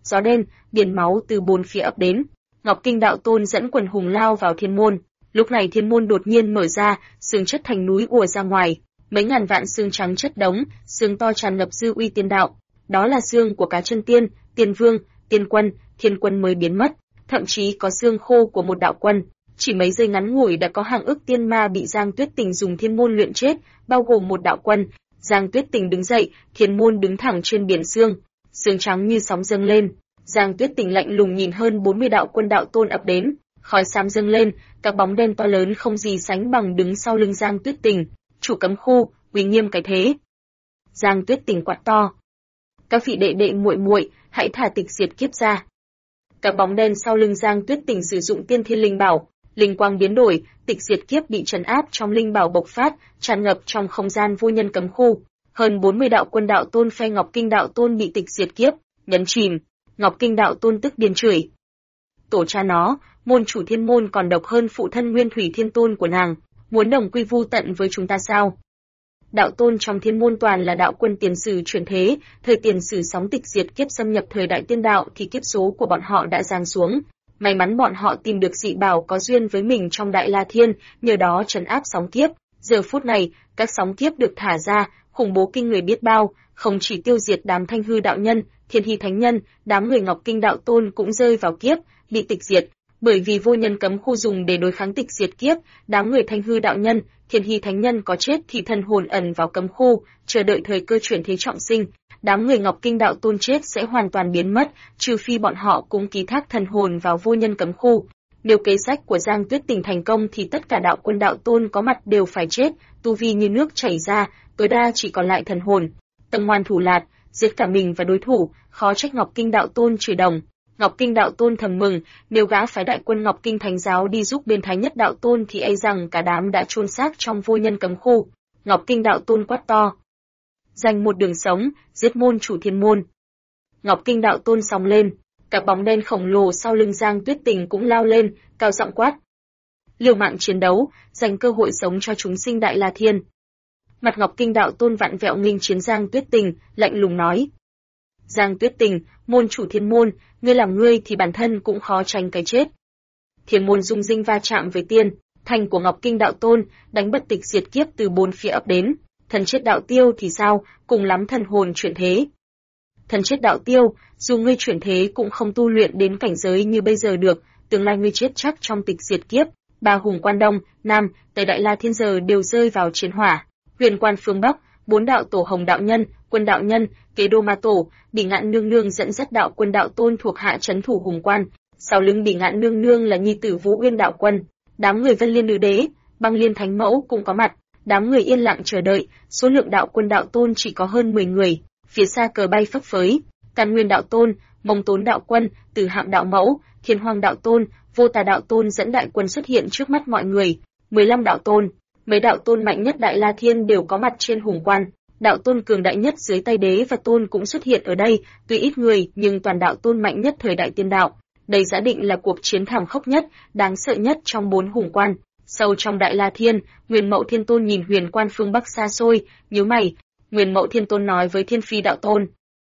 gió đen, biển máu từ bốn phía ập đến. Ngọc Kinh Đạo Tôn dẫn quần hùng lao vào thiên môn. Lúc này thiên môn đột nhiên mở ra, xương chất thành núi ùa ra ngoài, mấy ngàn vạn xương trắng chất đống, xương to tràn ngập dư uy tiên đạo. Đó là xương của cá chân tiên, tiên vương, tiên quân, thiên quân mới biến mất, thậm chí có xương khô của một đạo quân. Chỉ mấy giây ngắn ngủi đã có hàng ức tiên ma bị Giang Tuyết Tình dùng thiên môn luyện chết, bao gồm một đạo quân. Giang Tuyết Tình đứng dậy, thiên môn đứng thẳng trên biển xương, xương trắng như sóng dâng lên. Giang Tuyết Tình lạnh lùng nhìn hơn 40 đạo quân đạo tôn ập đến, khói xám dâng lên, các bóng đen to lớn không gì sánh bằng đứng sau lưng Giang Tuyết Tình. Chủ cấm khu, uy nghiêm cái thế. Giang Tuyết Tình quát to: các vị đệ đệ muội muội, hãy thả tịch diệt kiếp ra. Các bóng đen sau lưng Giang Tuyết Tình sử dụng tiên thiên linh bảo, linh quang biến đổi, tịch diệt kiếp bị trấn áp trong linh bảo bộc phát, tràn ngập trong không gian vô nhân cấm khu. Hơn 40 đạo quân đạo tôn phe Ngọc Kinh Đạo Tôn bị tịch diệt kiếp nhấn chìm. Ngọc Kinh Đạo Tôn tức điên chửi: tổ cha nó, môn chủ thiên môn còn độc hơn phụ thân Nguyên Thủy Thiên Tôn của nàng, muốn đồng quy vu tận với chúng ta sao? Đạo tôn trong thiên môn toàn là đạo quân tiền sử chuyển thế, thời tiền sử sóng tịch diệt kiếp xâm nhập thời đại tiên đạo thì kiếp số của bọn họ đã giáng xuống. May mắn bọn họ tìm được dị bảo có duyên với mình trong Đại La Thiên, nhờ đó trấn áp sóng kiếp. Giờ phút này, các sóng kiếp được thả ra, khủng bố kinh người biết bao, không chỉ tiêu diệt đám Thanh Hư đạo nhân, Thiên Hy thánh nhân, đám người Ngọc Kinh Đạo Tôn cũng rơi vào kiếp, bị tịch diệt. Bởi vì vô nhân cấm khu dùng để đối kháng tịch diệt kiếp, đám người Thanh Hư đạo nhân, Thiên Hy thánh nhân có chết thì thần hồn ẩn vào cấm khu, chờ đợi thời cơ chuyển thế trọng sinh. Đám người Ngọc Kinh Đạo Tôn chết sẽ hoàn toàn biến mất, trừ phi bọn họ cũng ký thác thần hồn vào vô nhân cấm khu. Nếu kế sách của Giang Tuyết Tình thành công thì tất cả đạo quân đạo tôn có mặt đều phải chết, tu vi như nước chảy ra, tối đa chỉ còn lại thần hồn. Tâm ngoan thủ lạt, giết cả mình và đối thủ, khó trách Ngọc Kinh Đạo Tôn chửi đồng. Ngọc Kinh Đạo Tôn thầm mừng, nếu gã phái đại quân Ngọc Kinh Thánh giáo đi giúp bên Thái Nhất Đạo Tôn thì e rằng cả đám đã chôn xác trong vô nhân cấm khu. Ngọc Kinh Đạo Tôn quát to: dành một đường sống, giết môn chủ thiên môn. Ngọc Kinh Đạo Tôn sóng lên, các bóng đen khổng lồ sau lưng Giang Tuyết Tình cũng lao lên, cao giọng quát: liều mạng chiến đấu, dành cơ hội sống cho chúng sinh Đại La Thiên. Mặt Ngọc Kinh Đạo Tôn vặn vẹo nghênh chiến Giang Tuyết Tình, lạnh lùng nói: Giang Tuyết Tình, môn chủ thiên môn, ngươi làm ngươi thì bản thân cũng khó tránh cái chết. Thiên môn dung dinh va chạm với tiên thành của Ngọc Kinh Đạo Tôn, đánh bật tịch diệt kiếp từ bốn phía ập đến. Thần chết đạo tiêu thì sao, cùng lắm thần hồn chuyển thế. Thần chết đạo tiêu, dù ngươi chuyển thế cũng không tu luyện đến cảnh giới như bây giờ được, tương lai ngươi chết chắc trong tịch diệt kiếp. Ba hùng quan Đông, Nam, Tây Đại La Thiên giờ đều rơi vào chiến hỏa. Huyền quan phương Bắc, bốn đạo tổ Hồng đạo nhân, Quân đạo nhân, Kế Đô Ma tổ, Bỉ Ngạn nương nương dẫn dắt đạo quân đạo tôn thuộc hạ trấn thủ hùng quan. Sau lưng Bỉ Ngạn nương nương là nhi tử Vũ Uyên đạo quân. Đám người Vân Liên nữ đế, Băng Liên thánh mẫu cũng có mặt. Đám người yên lặng chờ đợi, số lượng đạo quân đạo tôn chỉ có hơn 10 người. Phía xa cờ bay phấp phới, Càn Nguyên đạo tôn, Mông Tốn đạo quân, Từ Hạm đạo mẫu, Thiên Hoang đạo tôn, Vô Tà đạo tôn dẫn đại quân xuất hiện trước mắt mọi người. 15 đạo tôn, mấy đạo tôn mạnh nhất Đại La Thiên đều có mặt trên hùng quan. Đạo tôn cường đại nhất dưới tay đế và tôn cũng xuất hiện ở đây, tuy ít người nhưng toàn đạo tôn mạnh nhất thời đại tiên đạo. Đây giả định là cuộc chiến thảm khốc nhất, đáng sợ nhất trong 4 hùng quan. Sâu trong Đại La Thiên, Nguyên Mậu Thiên Tôn nhìn huyền quan phương Bắc xa xôi, nhíu mày. Nguyên Mậu Thiên Tôn nói với Thiên Phi đạo tôn: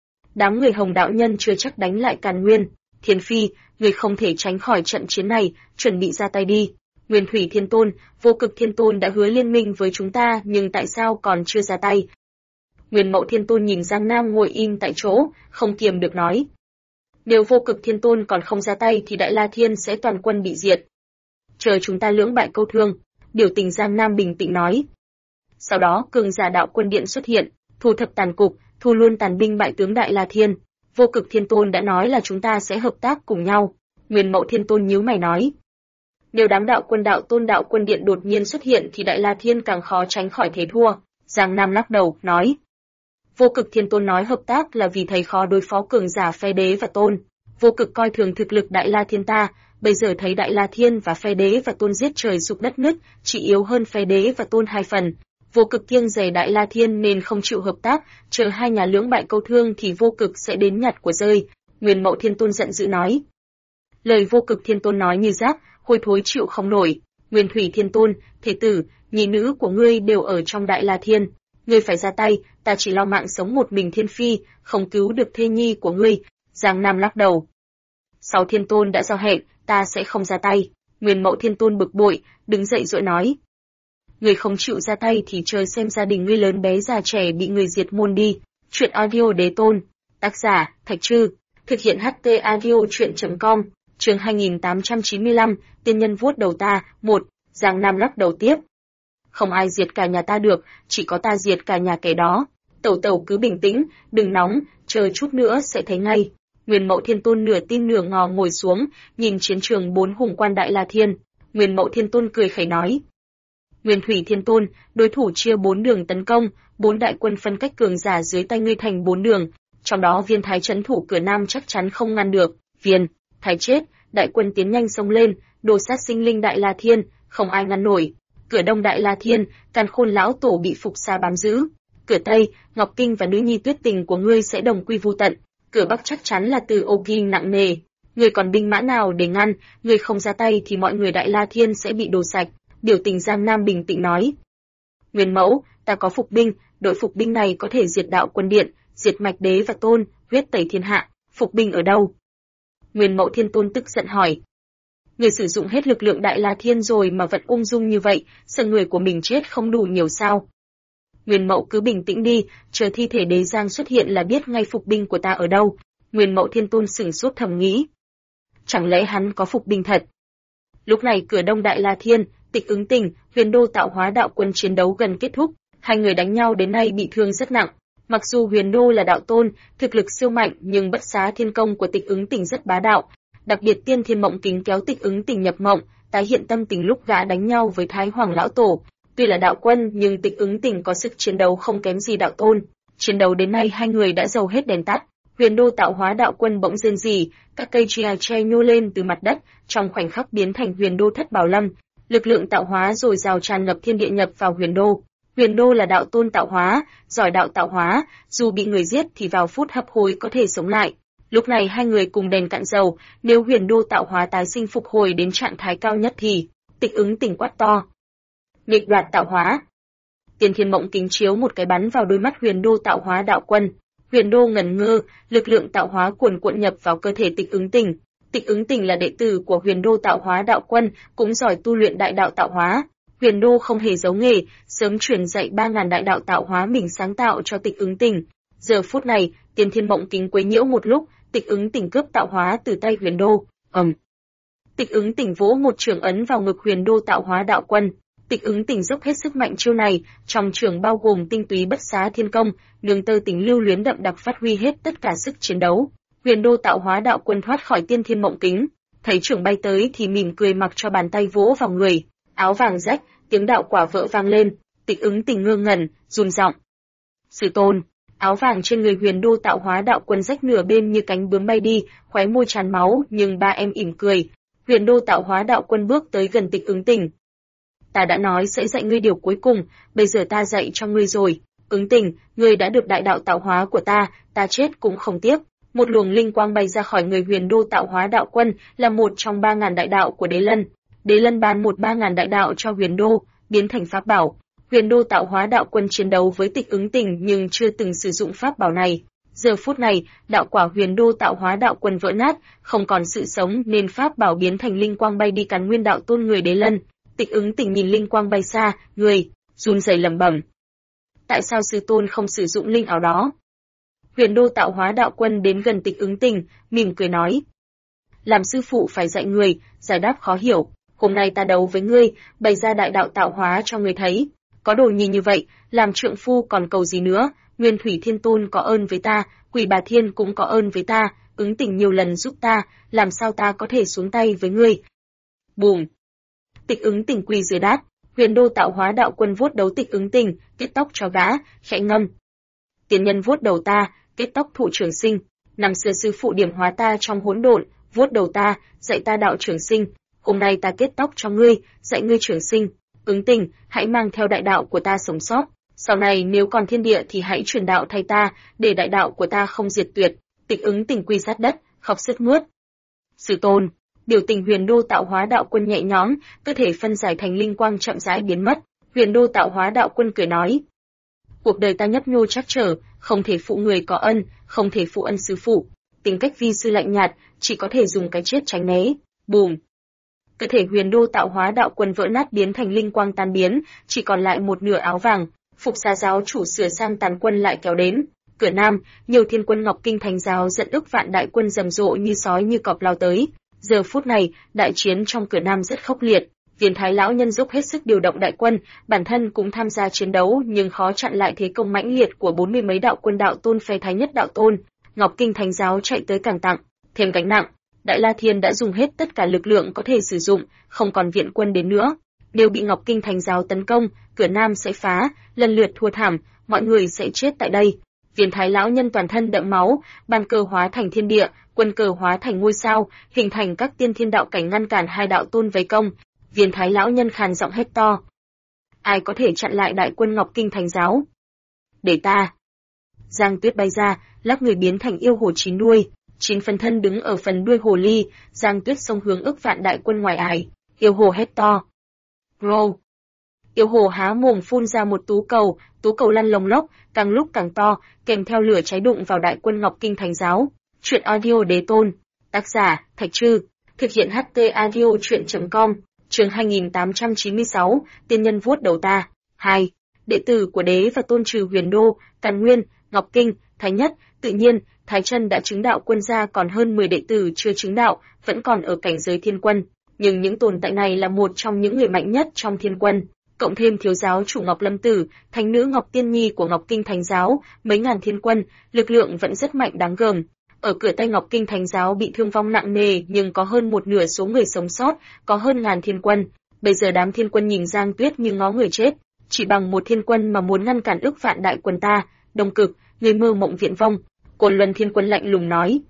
đám người Hồng đạo nhân chưa chắc đánh lại Càn Nguyên. Thiên Phi, người không thể tránh khỏi trận chiến này, chuẩn bị ra tay đi. Nguyên Thủy Thiên Tôn, Vô Cực Thiên Tôn đã hứa liên minh với chúng ta, nhưng tại sao còn chưa ra tay? Nguyên Mậu Thiên Tôn nhìn Giang Nam ngồi im tại chỗ, không kiềm được nói: nếu Vô Cực Thiên Tôn còn không ra tay thì Đại La Thiên sẽ toàn quân bị diệt. Chờ chúng ta lưỡng bại câu thương, Điều Tình Giang Nam bình tĩnh nói. Sau đó cường giả đạo quân điện xuất hiện, thu thập tàn cục, thu luôn tàn binh bại tướng Đại La Thiên. Vô Cực Thiên Tôn đã nói là chúng ta sẽ hợp tác cùng nhau. Nguyên Mậu Thiên Tôn nhíu mày nói: nếu đám đạo quân điện đột nhiên xuất hiện thì Đại La Thiên càng khó tránh khỏi thế thua. Giang Nam lắc đầu, nói: Vô Cực Thiên Tôn nói hợp tác là vì thấy khó đối phó cường giả phe đế và tôn. Vô Cực coi thường thực lực Đại La Thiên ta, bây giờ thấy Đại La Thiên và phe đế và tôn giết trời sụp đất nứt, chỉ yếu hơn phe đế và tôn 2 phần. Vô Cực kiêng dè Đại La Thiên nên không chịu hợp tác, chờ hai nhà lưỡng bại câu thương thì Vô Cực sẽ đến nhặt của rơi. Nguyên Mậu Thiên Tôn giận dữ nói. Lời Vô Cực Thiên Tôn nói như rác, hôi thối chịu không nổi. Nguyên Thủy Thiên Tôn, thế tử, nhi nữ của ngươi đều ở trong Đại La Thiên. Ngươi phải ra tay, ta chỉ lo mạng sống một mình Thiên Phi, không cứu được thê nhi của ngươi. Giang Nam lắc đầu. Sáu Thiên Tôn đã giao hẹn, ta sẽ không ra tay. Nguyên Mẫu Thiên Tôn bực bội, đứng dậy rồi nói. Người không chịu ra tay thì chờ xem gia đình ngươi lớn bé già trẻ bị người diệt môn đi. Chuyện audio đế tôn. Tác giả, Thạch Trư. Thực hiện HT audio chuyện.com. Chương 2895, tiên nhân vuốt đầu ta. 1. Giang Nam lắc đầu tiếp. Không ai diệt cả nhà ta được, chỉ có ta diệt cả nhà kẻ đó. Tẩu tẩu cứ bình tĩnh, đừng nóng, chờ chút nữa sẽ thấy ngay. Nguyên Mẫu Thiên Tôn nửa tin nửa ngò ngồi xuống, nhìn chiến trường 4 hùng quan Đại La Thiên. Nguyên Mẫu Thiên Tôn cười khẩy nói. Nguyên Thủy Thiên Tôn, đối thủ chia 4 đường tấn công, 4 đại quân phân cách cường giả dưới tay ngươi thành 4 đường, trong đó Viên Thái trấn thủ cửa Nam chắc chắn không ngăn được. Viên Thái chết, đại quân tiến nhanh xông lên, đồ sát sinh linh Đại La Thiên, không ai ngăn nổi. Cửa Đông Đại La Thiên, Càn Khôn lão tổ bị Phục Sa bám giữ. Cửa Tây, Ngọc Kinh và nữ nhi Tuyết Tình của ngươi sẽ đồng quy vu tận. Cửa Bắc chắc chắn là Từ Ô Kinh nặng nề. Ngươi còn binh mã nào để ngăn? Ngươi không ra tay thì mọi người Đại La Thiên sẽ bị đổ sạch. Biểu tình Giang Nam bình tĩnh nói. Nguyên Mẫu, ta có phục binh, đội phục binh này có thể diệt đạo quân điện, diệt mạch đế và tôn, huyết tẩy thiên hạ. Phục binh ở đâu? Nguyên Mẫu Thiên Tôn tức giận hỏi. Người sử dụng hết lực lượng Đại La Thiên rồi mà vẫn ung dung như vậy, sợ người của mình chết không đủ nhiều sao? Nguyên Mẫu cứ bình tĩnh đi, chờ thi thể đế giang xuất hiện là biết ngay phục binh của ta ở đâu. Nguyên Mẫu Thiên Tôn sửng sốt thầm nghĩ. Chẳng lẽ hắn có phục binh thật? Lúc này cửa Đông Đại La Thiên, Tịch Ứng Tình, Huyền Đô Tạo Hóa đạo quân chiến đấu gần kết thúc, hai người đánh nhau đến nay bị thương rất nặng. Mặc dù Huyền Đô là đạo tôn, thực lực siêu mạnh nhưng bất xá thiên công của Tịch Ứng Tình rất bá đạo. Đặc biệt Tiên Thiên Mộng Kính kéo Tịch Ứng Tình nhập mộng, tái hiện tâm tình lúc gã đánh nhau với Thái Hoàng lão tổ. Tuy là đạo quân nhưng Tịch Ứng Tình có sức chiến đấu không kém gì đạo tôn. Chiến đấu đến nay hai người đã dầu hết đèn tắt. Huyền Đô Tạo Hóa đạo quân bỗng rên rỉ, các cây tre nhô lên từ mặt đất, trong khoảnh khắc biến thành Huyền Đô Thất Bảo Lâm. Lực lượng tạo hóa dồi dào tràn ngập thiên địa nhập vào Huyền Đô. Huyền Đô là đạo tôn tạo hóa, giỏi đạo tạo hóa, dù bị người giết thì vào phút hấp hối có thể sống lại. Lúc này hai người cùng đèn cạn dầu, nếu Huyền Đô tạo hóa tái sinh phục hồi đến trạng thái cao nhất thì, Tịch Ứng Tình quát to. Nghịch đoạt tạo hóa. Tiên Thiên Mộng Kính chiếu một cái bắn vào đôi mắt Huyền Đô tạo hóa đạo quân. Huyền Đô ngẩn ngơ, lực lượng tạo hóa cuồn cuộn nhập vào cơ thể Tịch Ứng Tình. Tịch Ứng Tình là đệ tử của Huyền Đô Tạo Hóa đạo quân, cũng giỏi tu luyện đại đạo tạo hóa. Huyền Đô không hề giấu nghề, sớm truyền dạy 3000 đại đạo tạo hóa mình sáng tạo cho Tịch Ứng Tình. Giờ phút này, Tiên Thiên Mộng Kính quấy nhiễu một lúc, Tịch Ứng Tình cướp tạo hóa từ tay Huyền Đô. Tịch Ứng Tình vỗ một trường ấn vào ngực Huyền Đô Tạo Hóa đạo quân. Tịch Ứng Tình dốc hết sức mạnh chiêu này, trong trường bao gồm tinh túy bất xá thiên công, nương tơ tình lưu luyến đậm đặc phát huy hết tất cả sức chiến đấu. Huyền Đô Tạo Hóa đạo quân thoát khỏi Tiên Thiên Mộng Kính, thấy trưởng bay tới thì mỉm cười mặc cho bàn tay vỗ vào người, áo vàng rách, tiếng đạo quả vỡ vang lên, Tịch Ứng Tình ngơ ngẩn, run giọng. Sư tôn, áo vàng trên người Huyền Đô Tạo Hóa đạo quân rách nửa bên như cánh bướm bay đi, khóe môi tràn máu nhưng ba em ỉm cười. Huyền Đô Tạo Hóa đạo quân bước tới gần Tịch Ứng Tình. Ta đã nói sẽ dạy ngươi điều cuối cùng, bây giờ ta dạy cho ngươi rồi. Ứng Tình, ngươi đã được đại đạo tạo hóa của ta chết cũng không tiếc. Một luồng linh quang bay ra khỏi người Huyền Đô Tạo Hóa đạo quân, là một trong 3000 đại đạo của Đế Lân. Đế Lân ban 3000 đại đạo cho Huyền Đô, biến thành pháp bảo. Huyền Đô Tạo Hóa đạo quân chiến đấu với Tịch Ứng Tình nhưng chưa từng sử dụng pháp bảo này. Giờ phút này, đạo quả Huyền Đô Tạo Hóa đạo quân vỡ nát, không còn sự sống nên pháp bảo biến thành linh quang bay đi cắn nguyên đạo tôn người Đế Lân. Tịch Ứng Tình nhìn linh quang bay xa, người run rẩy lẩm bẩm. Tại sao sư tôn không sử dụng linh ảo đó? Huyền Đô Tạo Hóa đạo quân đến gần Tịch Ứng Tình, mỉm cười nói. Làm sư phụ phải dạy người, giải đáp khó hiểu. Hôm nay ta đấu với ngươi, bày ra đại đạo tạo hóa cho ngươi thấy. Có đồ nhìn như vậy, làm trượng phu còn cầu gì nữa? Nguyên Thủy Thiên Tôn có ơn với ta, Quỷ Bà Thiên cũng có ơn với ta, Ứng Tình nhiều lần giúp ta, làm sao ta có thể xuống tay với ngươi? Bùm! Tịch Ứng Tình quỳ dưới đát, Huyền Đô Tạo Hóa đạo quân vuốt đầu Tịch Ứng Tình, kết tóc cho gã, khẽ ngâm. Tiền nhân vuốt đầu ta, kết tóc thụ trường sinh. Năm xưa sư phụ điểm hóa ta trong hỗn độn, vuốt đầu ta, dạy ta đạo trường sinh. Hôm nay ta kết tóc cho ngươi, dạy ngươi trường sinh. Ứng Tình, hãy mang theo đại đạo của ta sống sót. Sau này nếu còn thiên địa thì hãy truyền đạo thay ta, để đại đạo của ta không diệt tuyệt. Tịch Ứng Tình quỳ sát đất, khóc sướt mướt. Sư tôn, biểu tình Huyền Đô Tạo Hóa đạo quân nhẹ nhõm, cơ thể phân giải thành linh quang chậm rãi biến mất. Huyền Đô Tạo Hóa đạo quân cười nói: cuộc đời ta nhấp nhô trắc trở, không thể phụ người có ân, không thể phụ ân sư phụ. tính cách vi sư lạnh nhạt, chỉ có thể dùng cái chết tránh né. Bùm! Cơ thể Huyền Đô tạo hóa đạo quân vỡ nát biến thành linh quang tan biến, chỉ còn lại một nửa áo vàng. Phục Xá giáo chủ sửa sang tàn quân lại kéo đến. Cửa Nam, nhiều thiên quân Ngọc Kinh Thánh giáo dẫn ức vạn đại quân rầm rộ như sói như cọp lao tới. Giờ phút này, đại chiến trong Cửa Nam rất khốc liệt. Viên Thái lão nhân dốc hết sức điều động đại quân, bản thân cũng tham gia chiến đấu nhưng khó chặn lại thế công mãnh liệt của 40 mấy đạo quân đạo tôn phe Thái nhất đạo tôn. Ngọc Kinh Thánh giáo chạy tới càng tặng thêm gánh nặng. Đại La Thiên đã dùng hết tất cả lực lượng có thể sử dụng, không còn viện quân đến nữa, đều bị Ngọc Kinh Thánh giáo tấn công, Cửa Nam sẽ phá, lần lượt thua thảm, mọi người sẽ chết tại đây. Viên Thái lão nhân toàn thân đẫm máu, ban cơ hóa thành thiên địa, quân cờ hóa thành ngôi sao, hình thành các tiên thiên đạo cảnh ngăn cản hai đạo tôn vây công. Viên Thái lão nhân khàn giọng hét to: ai có thể chặn lại đại quân Ngọc Kinh Thánh giáo? Để ta! Giang Tuyết bay ra, lắc người biến thành yêu hồ 9 đuôi, 9 phần thân đứng ở phần đuôi hồ ly, Giang Tuyết xông hướng ức vạn đại quân ngoài ải. Yêu hồ hét to: Row! Yêu hồ há mồm phun ra một tú cầu lăn lồng lốc, càng lúc càng to, kèm theo lửa cháy đụng vào đại quân Ngọc Kinh Thánh giáo. Truyện audio đế tôn. Tác giả, Thạch Trư. Thực hiện HT audio truyện.com. Chương 2896, tiên nhân vuốt đầu ta. 2. Đệ tử của đế và tôn trừ Huyền Đô, Càn Nguyên, Ngọc Kinh, Thái Nhất, tự nhiên, Thái Chân đã chứng đạo quân gia, còn hơn 10 đệ tử chưa chứng đạo, vẫn còn ở cảnh giới thiên quân. Nhưng những tồn tại này là một trong những người mạnh nhất trong thiên quân. Cộng thêm thiếu giáo chủ Ngọc Lâm Tử, thánh nữ Ngọc Tiên Nhi của Ngọc Kinh Thánh giáo, mấy ngàn thiên quân, lực lượng vẫn rất mạnh đáng gờm. Ở cửa Tây Ngọc Kinh Thánh giáo bị thương vong nặng nề nhưng có hơn một nửa số người sống sót, có hơn ngàn thiên quân. Bây giờ đám thiên quân nhìn Giang Tuyết như ngó người chết, chỉ bằng một thiên quân mà muốn ngăn cản ức vạn đại quân ta, Đông Cực, người mơ mộng viễn vong. Côn Luân Thiên Quân lạnh lùng nói: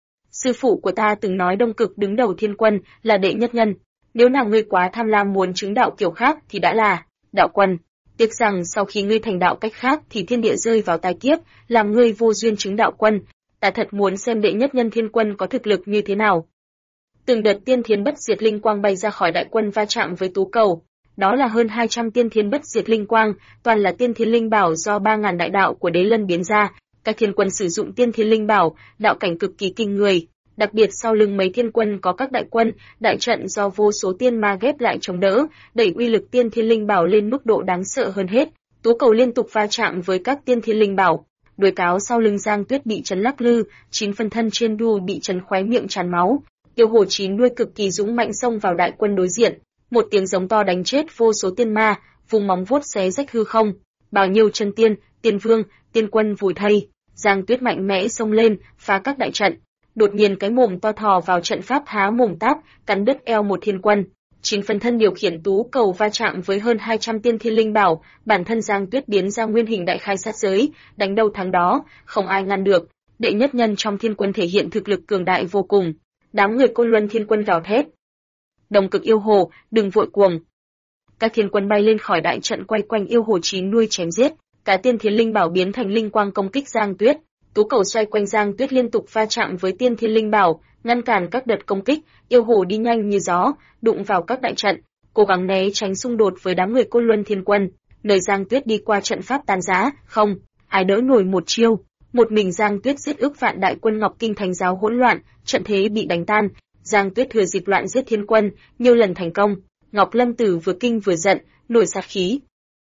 sư phụ của ta từng nói Đông Cực đứng đầu thiên quân là đệ nhất nhân, nếu nào ngươi quá tham lam muốn chứng đạo kiểu khác thì đã là đạo quân. Tiếc rằng sau khi ngươi thành đạo cách khác thì thiên địa rơi vào tai kiếp, làm ngươi vô duyên chứng đạo quân. Ta thật muốn xem đệ nhất nhân thiên quân có thực lực như thế nào. Từng đợt tiên thiên bất diệt linh quang bay ra khỏi đại quân va chạm với tú cầu. Đó là hơn 200 tiên thiên bất diệt linh quang, toàn là tiên thiên linh bảo do 3000 đại đạo của Đế Lân biến ra. Các thiên quân sử dụng tiên thiên linh bảo, đạo cảnh cực kỳ kinh người. Đặc biệt sau lưng mấy thiên quân có các đại quân, đại trận do vô số tiên ma ghép lại chống đỡ, đẩy uy lực tiên thiên linh bảo lên mức độ đáng sợ hơn hết. Tú cầu liên tục va chạm với các tiên thiên linh bảo. Đuôi cáo sau lưng Giang Tuyết bị chấn lắc lư, 9 phần thân trên đuôi bị chấn khóe miệng tràn máu. Yêu hồ 9 đuôi cực kỳ dũng mạnh xông vào đại quân đối diện, một tiếng giống to đánh chết vô số tiên ma, vùng móng vuốt xé rách hư không. Bao nhiêu chân tiên, tiên vương, tiên quân vùi thây. Giang Tuyết mạnh mẽ xông lên, phá các đại trận. Đột nhiên cái mồm to thò vào trận pháp há mồm táp, cắn đứt eo một thiên quân. 9 phần thân điều khiển tú cầu va chạm với hơn 200 tiên thiên linh bảo, bản thân Giang Tuyết biến ra nguyên hình đại khai sát giới, đánh đâu thắng đó, không ai ngăn được. Đệ nhất nhân trong thiên quân thể hiện thực lực cường đại vô cùng. Đám người Côn Luân Thiên Quân gào thét: Đông Cực yêu hồ, đừng vội cuồng. Các thiên quân bay lên khỏi đại trận quay quanh yêu hồ 9 đuôi chém giết, cả tiên thiên linh bảo biến thành linh quang công kích Giang Tuyết. Tú cầu xoay quanh Giang Tuyết liên tục va chạm với tiên thiên linh bảo, ngăn cản các đợt công kích. Yêu hồ đi nhanh như gió, đụng vào các đại trận, cố gắng né tránh xung đột với đám người Côn Luân Thiên Quân. Nơi Giang Tuyết đi qua trận pháp tàn rã, không ai đỡ nổi một chiêu. Một mình Giang Tuyết giết ức vạn đại quân Ngọc Kinh Thánh giáo hỗn loạn, trận thế bị đánh tan. Giang Tuyết thừa dịp loạn giết thiên quân, nhiều lần thành công. Ngọc Lâm Tử vừa kinh vừa giận, nổi sát khí.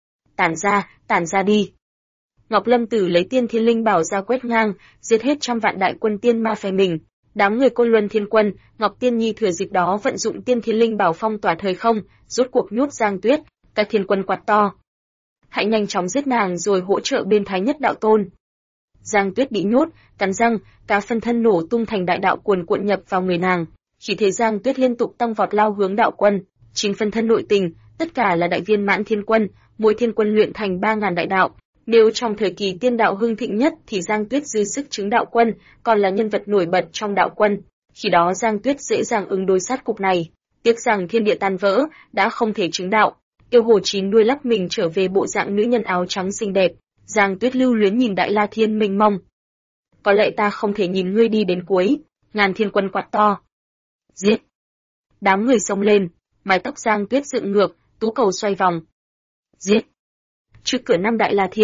Tản ra đi. Ngọc Lâm Tử lấy tiên thiên linh bảo ra quét ngang, giết hết trăm vạn đại quân tiên ma phe mình. Đám người Côn Luân Thiên Quân, Ngọc Tiên Nhi thừa dịp đó vận dụng tiên thiên linh bảo phong tỏa thời không, rốt cuộc nhốt Giang Tuyết. Các thiên quân quát to: hãy nhanh chóng giết nàng rồi hỗ trợ bên Thái Nhất đạo tôn. Giang Tuyết bị nhốt, cắn răng, cả phân thân nổ tung thành đại đạo cuồn cuộn nhập vào người nàng. Khí thế Giang Tuyết liên tục tăng vọt lao hướng đạo quân, 9 phân thân nội tình, tất cả là đại viên mãn thiên quân, mỗi thiên quân luyện thành 3000 đại đạo. Nếu trong thời kỳ tiên đạo hưng thịnh nhất thì Giang Tuyết dư sức chứng đạo quân, còn là nhân vật nổi bật trong đạo quân. Khi đó Giang Tuyết dễ dàng ứng đối sát cục này. Tiếc rằng thiên địa tan vỡ, đã không thể chứng đạo. Yêu hồ 9 đuôi lắc mình trở về bộ dạng nữ nhân áo trắng xinh đẹp. Giang Tuyết lưu luyến nhìn Đại La Thiên mênh mông. Có lẽ ta không thể nhìn ngươi đi đến cuối. Ngàn thiên quân quát to: giết! Đám người xông lên, mái tóc Giang Tuyết dựng ngược, tú cầu xoay vòng. Giết! Trước cửa năm Đại La Thiên,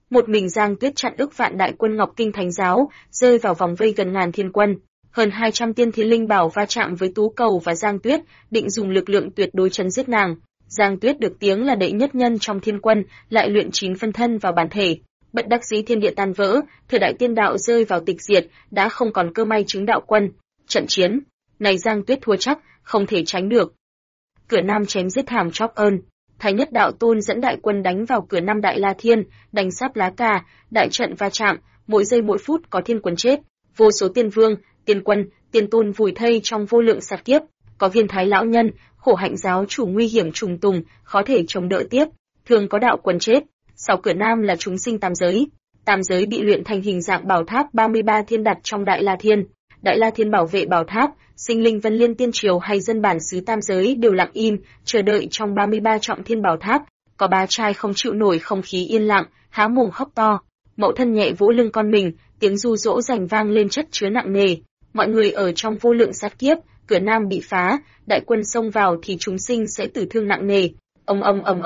Một mình Giang Tuyết chặn ức vạn đại quân Ngọc Kinh Thánh giáo, rơi vào vòng vây gần ngàn thiên quân. Hơn 200 tiên thiên linh bảo va chạm với Tú Cầu và Giang Tuyết, định dùng lực lượng tuyệt đối chấn giết nàng. Giang Tuyết được tiếng là đệ nhất nhân trong thiên quân, lại luyện 9 phân thân vào bản thể. Bất đắc dĩ thiên địa tan vỡ, thời đại tiên đạo rơi vào tịch diệt, đã không còn cơ may chứng đạo quân. Trận chiến này Giang Tuyết thua chắc, không thể tránh được. Cửa Nam chém giết thảm chóc ơn. Thái Nhất Đạo Tôn dẫn đại quân đánh vào cửa Nam Đại La Thiên, đánh sáp lá cà, đại trận va chạm, mỗi giây mỗi phút có thiên quân chết, vô số tiên vương, tiên quân, tiên tôn vùi thây trong vô lượng sát kiếp, có Viên Thái lão nhân, Khổ Hạnh giáo chủ nguy hiểm trùng tùng, khó thể chống đỡ tiếp, thường có đạo quân chết. Sau cửa Nam là chúng sinh tam giới bị luyện thành hình dạng bảo tháp 33 thiên đặt trong Đại La Thiên. Đại La Thiên bảo vệ bảo tháp, sinh linh Vân Liên Tiên Triều hay dân bản xứ tam giới đều lặng im, chờ đợi trong 33 trọng thiên bảo tháp. Có bá trai không chịu nổi không khí yên lặng, há mồm khóc to. Mẫu thân nhẹ vỗ lưng con mình, tiếng ru dỗ rành vang lên chất chứa nặng nề. Mọi người ở trong vô lượng sát kiếp, cửa Nam bị phá, đại quân xông vào thì chúng sinh sẽ tử thương nặng nề. Ầm.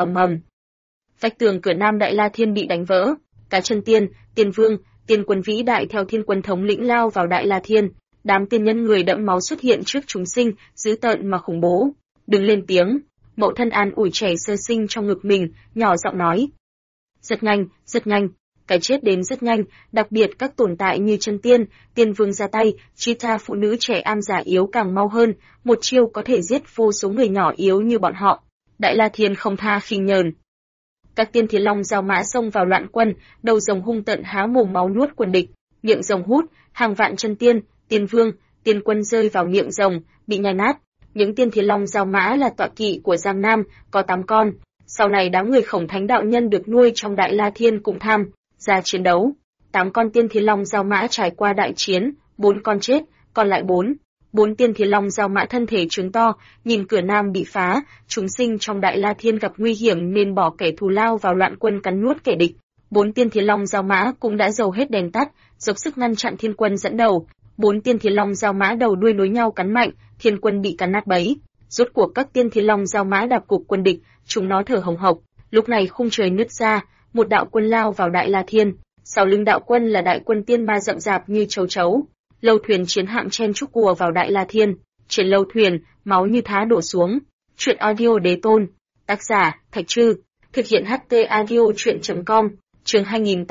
Vách tường cửa Nam Đại La Thiên bị đánh vỡ, cả chân tiên, tiên vương, tiên quân vĩ đại theo thiên quân thống lĩnh lao vào Đại La Thiên. Đám tiên nhân người đẫm máu xuất hiện trước chúng sinh, dữ tợn mà khủng bố. Đừng lên tiếng. Mẫu thân an ủi trẻ sơ sinh trong ngực mình, nhỏ giọng nói. Rất nhanh, cái chết đến rất nhanh, đặc biệt các tồn tại như chân tiên, tiên vương ra tay, Cheetah phụ nữ trẻ am già yếu càng mau hơn, một chiêu có thể giết vô số người nhỏ yếu như bọn họ. Đại La Thiên không tha khinh nhờn. Các tiên thiên long giao mã xông vào loạn quân, đầu rồng hung tận há mồm máu nuốt quân địch, miệng rồng hút, hàng vạn chân tiên, tiên vương, tiên quân rơi vào miệng rồng, bị nhai nát. Những tiên thiên long giao mã là tọa kỵ của Giang Nam, có 8 con. Sau này đám người Khổng Thánh đạo nhân được nuôi trong Đại La Thiên cũng tham gia chiến đấu. 8 con tiên thiên long giao mã trải qua đại chiến, 4 con chết, còn lại 4 tiên thiên long giao mã thân thể trứng to, nhìn cửa Nam bị phá, chúng sinh trong Đại La Thiên gặp nguy hiểm nên bỏ kẻ thù lao vào loạn quân cắn nuốt kẻ địch. 4 tiên thiên long giao mã cũng đã dầu hết đèn tắt, dốc sức ngăn chặn thiên quân dẫn đầu. 4 tiên thiên long giao mã đầu đuôi nối nhau cắn mạnh, thiên quân bị cắn nát bấy. Rốt cuộc các tiên thiên long giao mã đạp cục quân địch, chúng nó thở hồng hộc. Lúc này khung trời nứt ra, một đạo quân lao vào Đại La Thiên. Sau lưng đạo quân là đại quân tiên ma rậm rạp như châu chấu. Lâu thuyền chiến hạm chen chúc cùa vào Đại La Thiên. Trên lâu thuyền, máu như thá đổ xuống. Truyện audio Đế Tôn. Tác giả Thạch Trư. Thực hiện HT audio truyện.com. Chương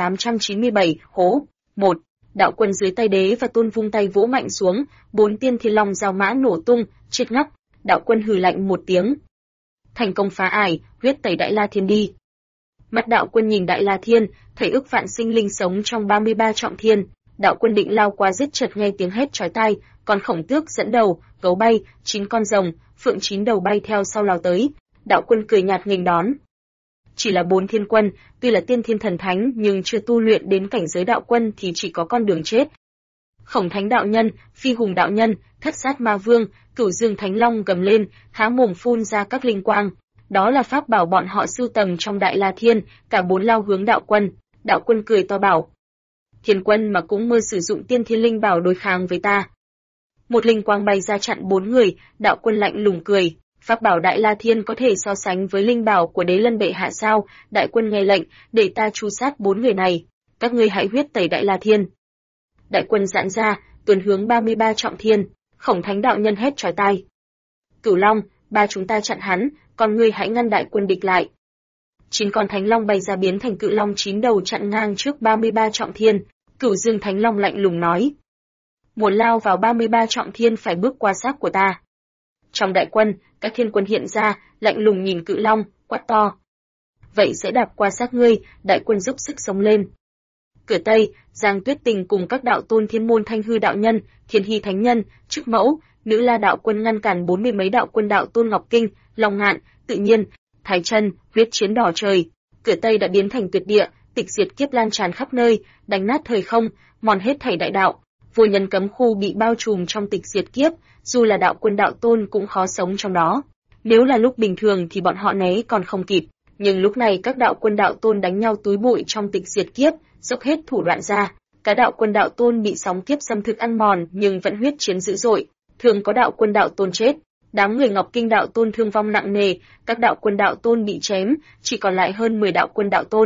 2897, hố. 1. Đạo quân dưới tay Đế và Tôn vung tay vỗ mạnh xuống, 4 tiên thiên long giao mã nổ tung, chết ngóc. Đạo quân hừ lạnh một tiếng. Thành công phá ải, huyết tẩy Đại La Thiên đi. Mắt đạo quân nhìn Đại La Thiên, thấy ức vạn sinh linh sống trong 33 trọng thiên. Đạo quân định lao qua giết chợt nghe tiếng hét chói tai, còn Khổng Tước dẫn đầu, gấu bay, 9 con rồng, phượng 9 đầu bay theo sau lao tới. Đạo quân cười nhạt nghênh đón. Chỉ là 4 thiên quân, tuy là tiên thiên thần thánh nhưng chưa tu luyện đến cảnh giới đạo quân thì chỉ có con đường chết. Khổng Thánh đạo nhân, Phi Hùng đạo nhân, Thất Sát ma vương, Cửu Dương Thánh Long gầm lên, há mồm phun ra các linh quang. Đó là pháp bảo bọn họ sưu tầm trong Đại La Thiên, cả 4 lao hướng đạo quân. Đạo quân cười to bảo. Thiên quân mà cũng mơ sử dụng tiên thiên linh bảo đối kháng với ta. Một linh quang bay ra chặn 4 người, đạo quân lạnh lùng cười. Pháp bảo Đại La Thiên có thể so sánh với linh bảo của Đế Lân bệ hạ sao? Đại quân nghe lệnh, để ta tru sát 4 người này. Các ngươi hãy huyết tẩy Đại La Thiên. Đại quân giãn ra, tuần hướng 33 trọng thiên. Khổng Thánh đạo nhân hét chói tai. Cửu Long, ba chúng ta chặn hắn, còn ngươi hãy ngăn đại quân địch lại. 9 con Thánh Long bay ra biến thành Cự Long 9 đầu chặn ngang trước 33 trọng thiên. Cửu Dương Thánh Long lạnh lùng nói. Muốn lao vào 33 trọng thiên phải bước qua xác của ta. Trong đại quân, các thiên quân hiện ra, lạnh lùng nhìn Cự Long, quát to. Vậy sẽ đạp qua xác ngươi, đại quân dốc sức sống lên. Cửa Tây, Giang Tuyết Tình cùng các đạo tôn Thiên Môn Thanh Hư đạo nhân, Thiên Hy thánh nhân, Trúc Mẫu, Nữ La đạo quân ngăn cản 40 mấy đạo quân đạo tôn Ngọc Kinh, Long Ngạn, Tự Nhiên, Thái Chân, huyết chiến đỏ trời. Cửa Tây đã biến thành tuyệt địa, tịch diệt kiếp lan tràn khắp nơi, đánh nát thời không, mòn hết thảy đại đạo. Vô nhân cấm khu bị bao trùm trong tịch diệt kiếp, dù là đạo quân đạo tôn cũng khó sống trong đó. Nếu là lúc bình thường thì bọn họ né còn không kịp, nhưng lúc này các đạo quân đạo tôn đánh nhau túi bụi trong tịch diệt kiếp, dốc hết thủ đoạn ra. Cả đạo quân đạo tôn bị sóng kiếp xâm thực ăn mòn nhưng vẫn huyết chiến dữ dội, thường có đạo quân đạo tôn chết. Đám người Ngọc Kinh đạo tôn thương vong nặng nề, các đạo quân đạo tôn bị chém, chỉ còn lại hơn 10 đạo quân đạo tôn.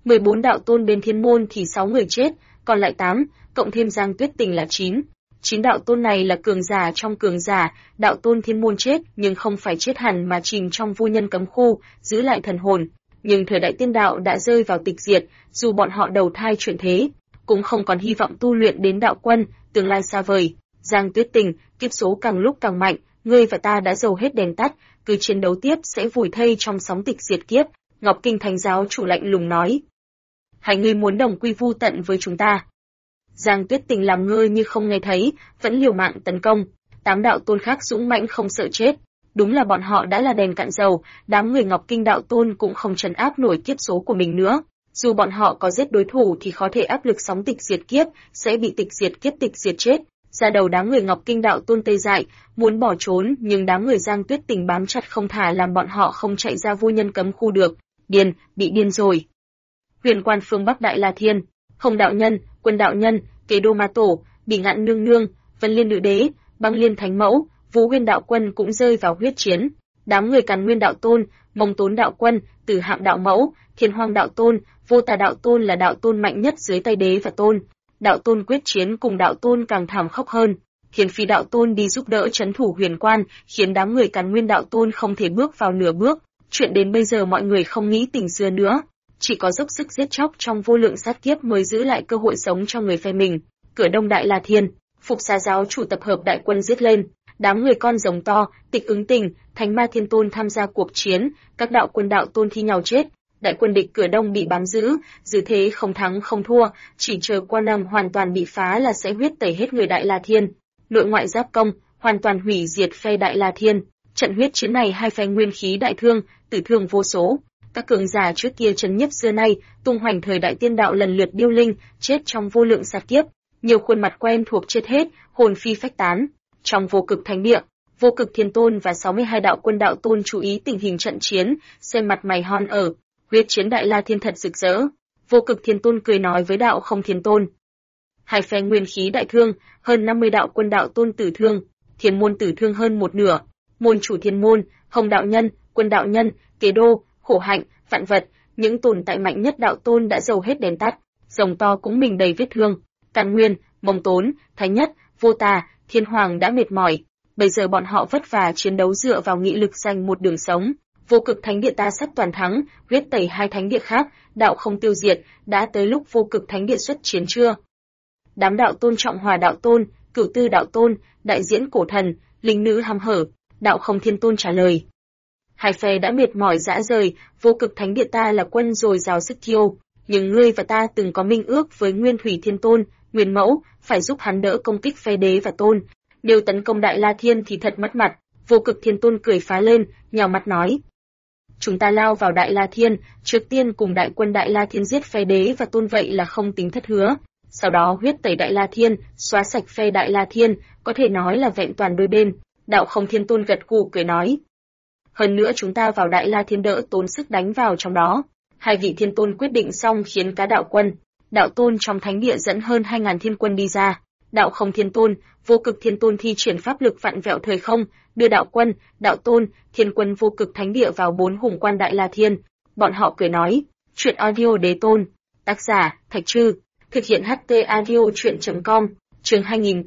14 đạo tôn bên thiên môn thì 6 người chết, còn lại 8, cộng thêm Giang Tuyết Tình là 9. 9 đạo tôn này là cường giả trong cường giả, đạo tôn thiên môn chết nhưng không phải chết hẳn mà chìm trong vô nhân cấm khu, giữ lại thần hồn. Nhưng thời đại tiên đạo đã rơi vào tịch diệt, dù bọn họ đầu thai chuyển thế, cũng không còn hy vọng tu luyện đến đạo quân, tương lai xa vời. Giang Tuyết Tình, kiếp số càng lúc càng mạnh, ngươi và ta đã dầu hết đèn tắt, cứ chiến đấu tiếp sẽ vùi thây trong sóng tịch diệt kiếp. Ngọc Kinh Thánh giáo chủ lạnh lùng nói. Hai người muốn đồng quy vu tận với chúng ta. Giang Tuyết Tình làm ngơ như không nghe thấy, vẫn liều mạng tấn công. 8 đạo tôn khác dũng mãnh không sợ chết. Đúng là bọn họ đã là đèn cạn dầu, đám người Ngọc Kinh đạo tôn cũng không trấn áp nổi kiếp số của mình nữa. Dù bọn họ có giết đối thủ thì khó thể áp lực sóng tịch diệt kiếp, sẽ bị tịch diệt kiếp tịch diệt chết. Ra đầu đám người Ngọc Kinh đạo tôn tê dại, muốn bỏ trốn, nhưng đám người Giang Tuyết Tình bám chặt không thả làm bọn họ không chạy ra vô nhân cấm khu được. Điên, bị điên rồi. Huyền Quan phương Bắc Đại La Thiên, Hồng đạo nhân, Quân đạo nhân, Kế Đô Ma Tổ, Bỉ Ngạn nương nương, Vân Liên nữ đế, Băng Liên thánh mẫu, Vũ Huyên đạo quân cũng rơi vào huyết chiến. Đám người Càn Nguyên đạo tôn, Mông Tốn đạo quân, Tử Hạm đạo mẫu, Thiên Hoang đạo tôn, Vô Tà đạo tôn là đạo tôn mạnh nhất dưới tay đế và tôn. Đạo tôn quyết chiến cùng đạo tôn càng thảm khốc hơn. Hiền Phi đạo tôn đi giúp đỡ trấn thủ Huyền Quan, khiến đám người Càn Nguyên đạo tôn không thể bước vào nửa bước. Chuyện đến bây giờ mọi người không nghĩ tình xưa nữa, chỉ có dốc sức giết chóc trong vô lượng sát kiếp mới giữ lại cơ hội sống cho người phe mình. Cửa Đông Đại La Thiên, Phục Xà giáo chủ tập hợp đại quân giết lên, đám người con rồng to, Tịch Ứng Tình, Thánh Ma Thiên Tôn tham gia cuộc chiến, các đạo quân đạo tôn thi nhau chết. Đại quân địch cửa Đông bị bám giữ, dư thế không thắng không thua, chỉ chờ Quan Âm hoàn toàn bị phá là sẽ huyết tẩy hết người Đại La Thiên. Nội ngoại giáp công, hoàn toàn hủy diệt phe Đại La Thiên. Trận huyết chiến này hai phe nguyên khí đại thương, tử thương vô số. Các cường giả trước kia trấn nhiếp xưa nay, tung hoành thời đại tiên đạo lần lượt điêu linh, chết trong vô lượng sát kiếp. Nhiều khuôn mặt quen thuộc chết hết, hồn phi phách tán. Trong vô cực thánh địa, Vô Cực Thiên Tôn và 62 đạo quân đạo tôn chú ý tình hình trận chiến, xem mặt mày hon ở. Huyết chiến Đại La Thiên thật rực rỡ. Vô Cực Thiên Tôn cười nói với Đạo Không Thiên Tôn. Hai phe nguyên khí đại thương, hơn 50 đạo quân đạo tôn tử thương, Thiên môn tử thương hơn một nửa. Môn chủ Thiên môn, Hồng đạo nhân, Quân đạo nhân, Kế Đô, Khổ Hạnh, Vạn Vật, những tồn tại mạnh nhất đạo tôn đã dầu hết đèn tắt, rồng to cũng mình đầy vết thương. Càn Nguyên, Mông Tốn, Thái Nhất, Vô Tà, Thiên Hoàng đã mệt mỏi, bây giờ bọn họ vất vả chiến đấu dựa vào nghị lực giành một đường sống. Vô Cực Thánh Địa ta sắp toàn thắng, huyết tẩy hai thánh địa khác, đạo không tiêu diệt, đã tới lúc Vô Cực Thánh Địa xuất chiến chưa? Đám đạo tôn Trọng Hòa đạo tôn, Cửu Tư đạo tôn, đại diễn Cổ Thần, Linh nữ hăm hở, Đạo Không Thiên Tôn trả lời. Hai phe đã mệt mỏi rã rời, Vô Cực Thánh Địa ta là quân dồi dào sức thiêu, nhưng ngươi và ta từng có minh ước với Nguyên Thủy Thiên Tôn, Nguyên Mẫu, phải giúp hắn đỡ công kích phe đế và tôn. Nếu tấn công Đại La Thiên thì thật mất mặt. Vô Cực Thiên Tôn cười phá lên, nhào mặt nói. Chúng ta lao vào Đại La Thiên, trước tiên cùng đại quân Đại La Thiên giết phe đế và tôn, vậy là không tính thất hứa. Sau đó huyết tẩy Đại La Thiên, xóa sạch phe Đại La Thiên, có thể nói là vẹn toàn đôi bên. Đạo Không Thiên Tôn gật gù cười nói. Hơn nữa chúng ta vào Đại La Thiên đỡ tốn sức đánh vào trong đó. Hai vị Thiên Tôn quyết định xong khiến cá đạo quân, đạo tôn trong thánh địa dẫn hơn 2.000 thiên quân đi ra. Đạo Không Thiên Tôn, Vô Cực Thiên Tôn thi triển pháp lực vặn vẹo thời không, đưa đạo quân, đạo tôn, thiên quân Vô Cực Thánh Địa vào 4 hùng quan Đại La Thiên. Bọn họ cười nói, chuyện audio đế tôn, tác giả, Thạch Trư, thực hiện HT audio chuyện.com, chương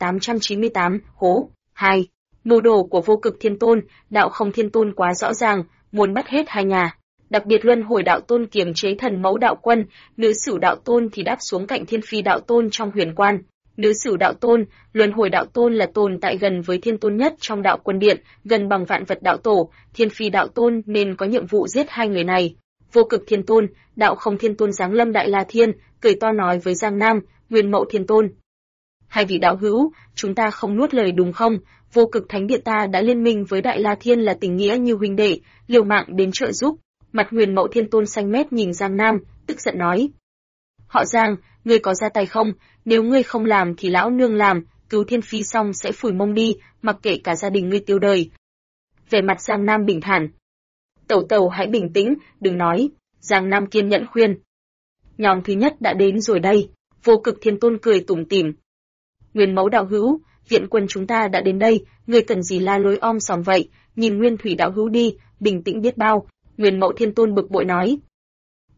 2898, hố, 2. Mưu đồ của Vô Cực Thiên Tôn, Đạo Không Thiên Tôn quá rõ ràng, muốn bắt hết hai nhà. Đặc biệt Luân Hồi đạo tôn kiềm chế Thần Mẫu đạo quân, Nữ Sửu đạo tôn thì đáp xuống cạnh Thiên Phi đạo tôn trong Huyền Quan. Nữ Sửu đạo tôn, Luân Hồi đạo tôn là tồn tại gần với Thiên Tôn nhất trong đạo quân điện, gần bằng Vạn Vật đạo tổ, Thiên Phi đạo tôn nên có nhiệm vụ giết hai người này. Vô Cực Thiên Tôn, Đạo Không Thiên Tôn giáng lâm Đại La Thiên, cười to nói với Giang Nam, Nguyên Mẫu Thiên Tôn. Hai vị đạo hữu, chúng ta không nuốt lời đúng không? Vô Cực Thánh Địa ta đã liên minh với Đại La Thiên là tình nghĩa như huynh đệ, liều mạng đến trợ giúp. Mặt Nguyên Mẫu Thiên Tôn xanh mét nhìn Giang Nam, tức giận nói. Họ Giang, ngươi có ra tay không? Nếu ngươi không làm thì lão nương làm, cứu Thiên Phi xong sẽ phủi mông đi, mặc kệ cả gia đình ngươi tiêu đời. Vẻ mặt Giang Nam bình thản. Tẩu tẩu hãy bình tĩnh, đừng nói. Giang Nam kiên nhẫn khuyên. Nhóm thứ nhất đã đến rồi đây. Vô Cực Thiên Tôn cười tủm tỉm. Nguyên Mẫu đạo hữu, viện quân chúng ta đã đến đây, ngươi cần gì la lối om sòm vậy? Nhìn Nguyên Thủy đạo hữu đi, bình tĩnh biết bao. Nguyên Mẫu Thiên Tôn bực bội nói.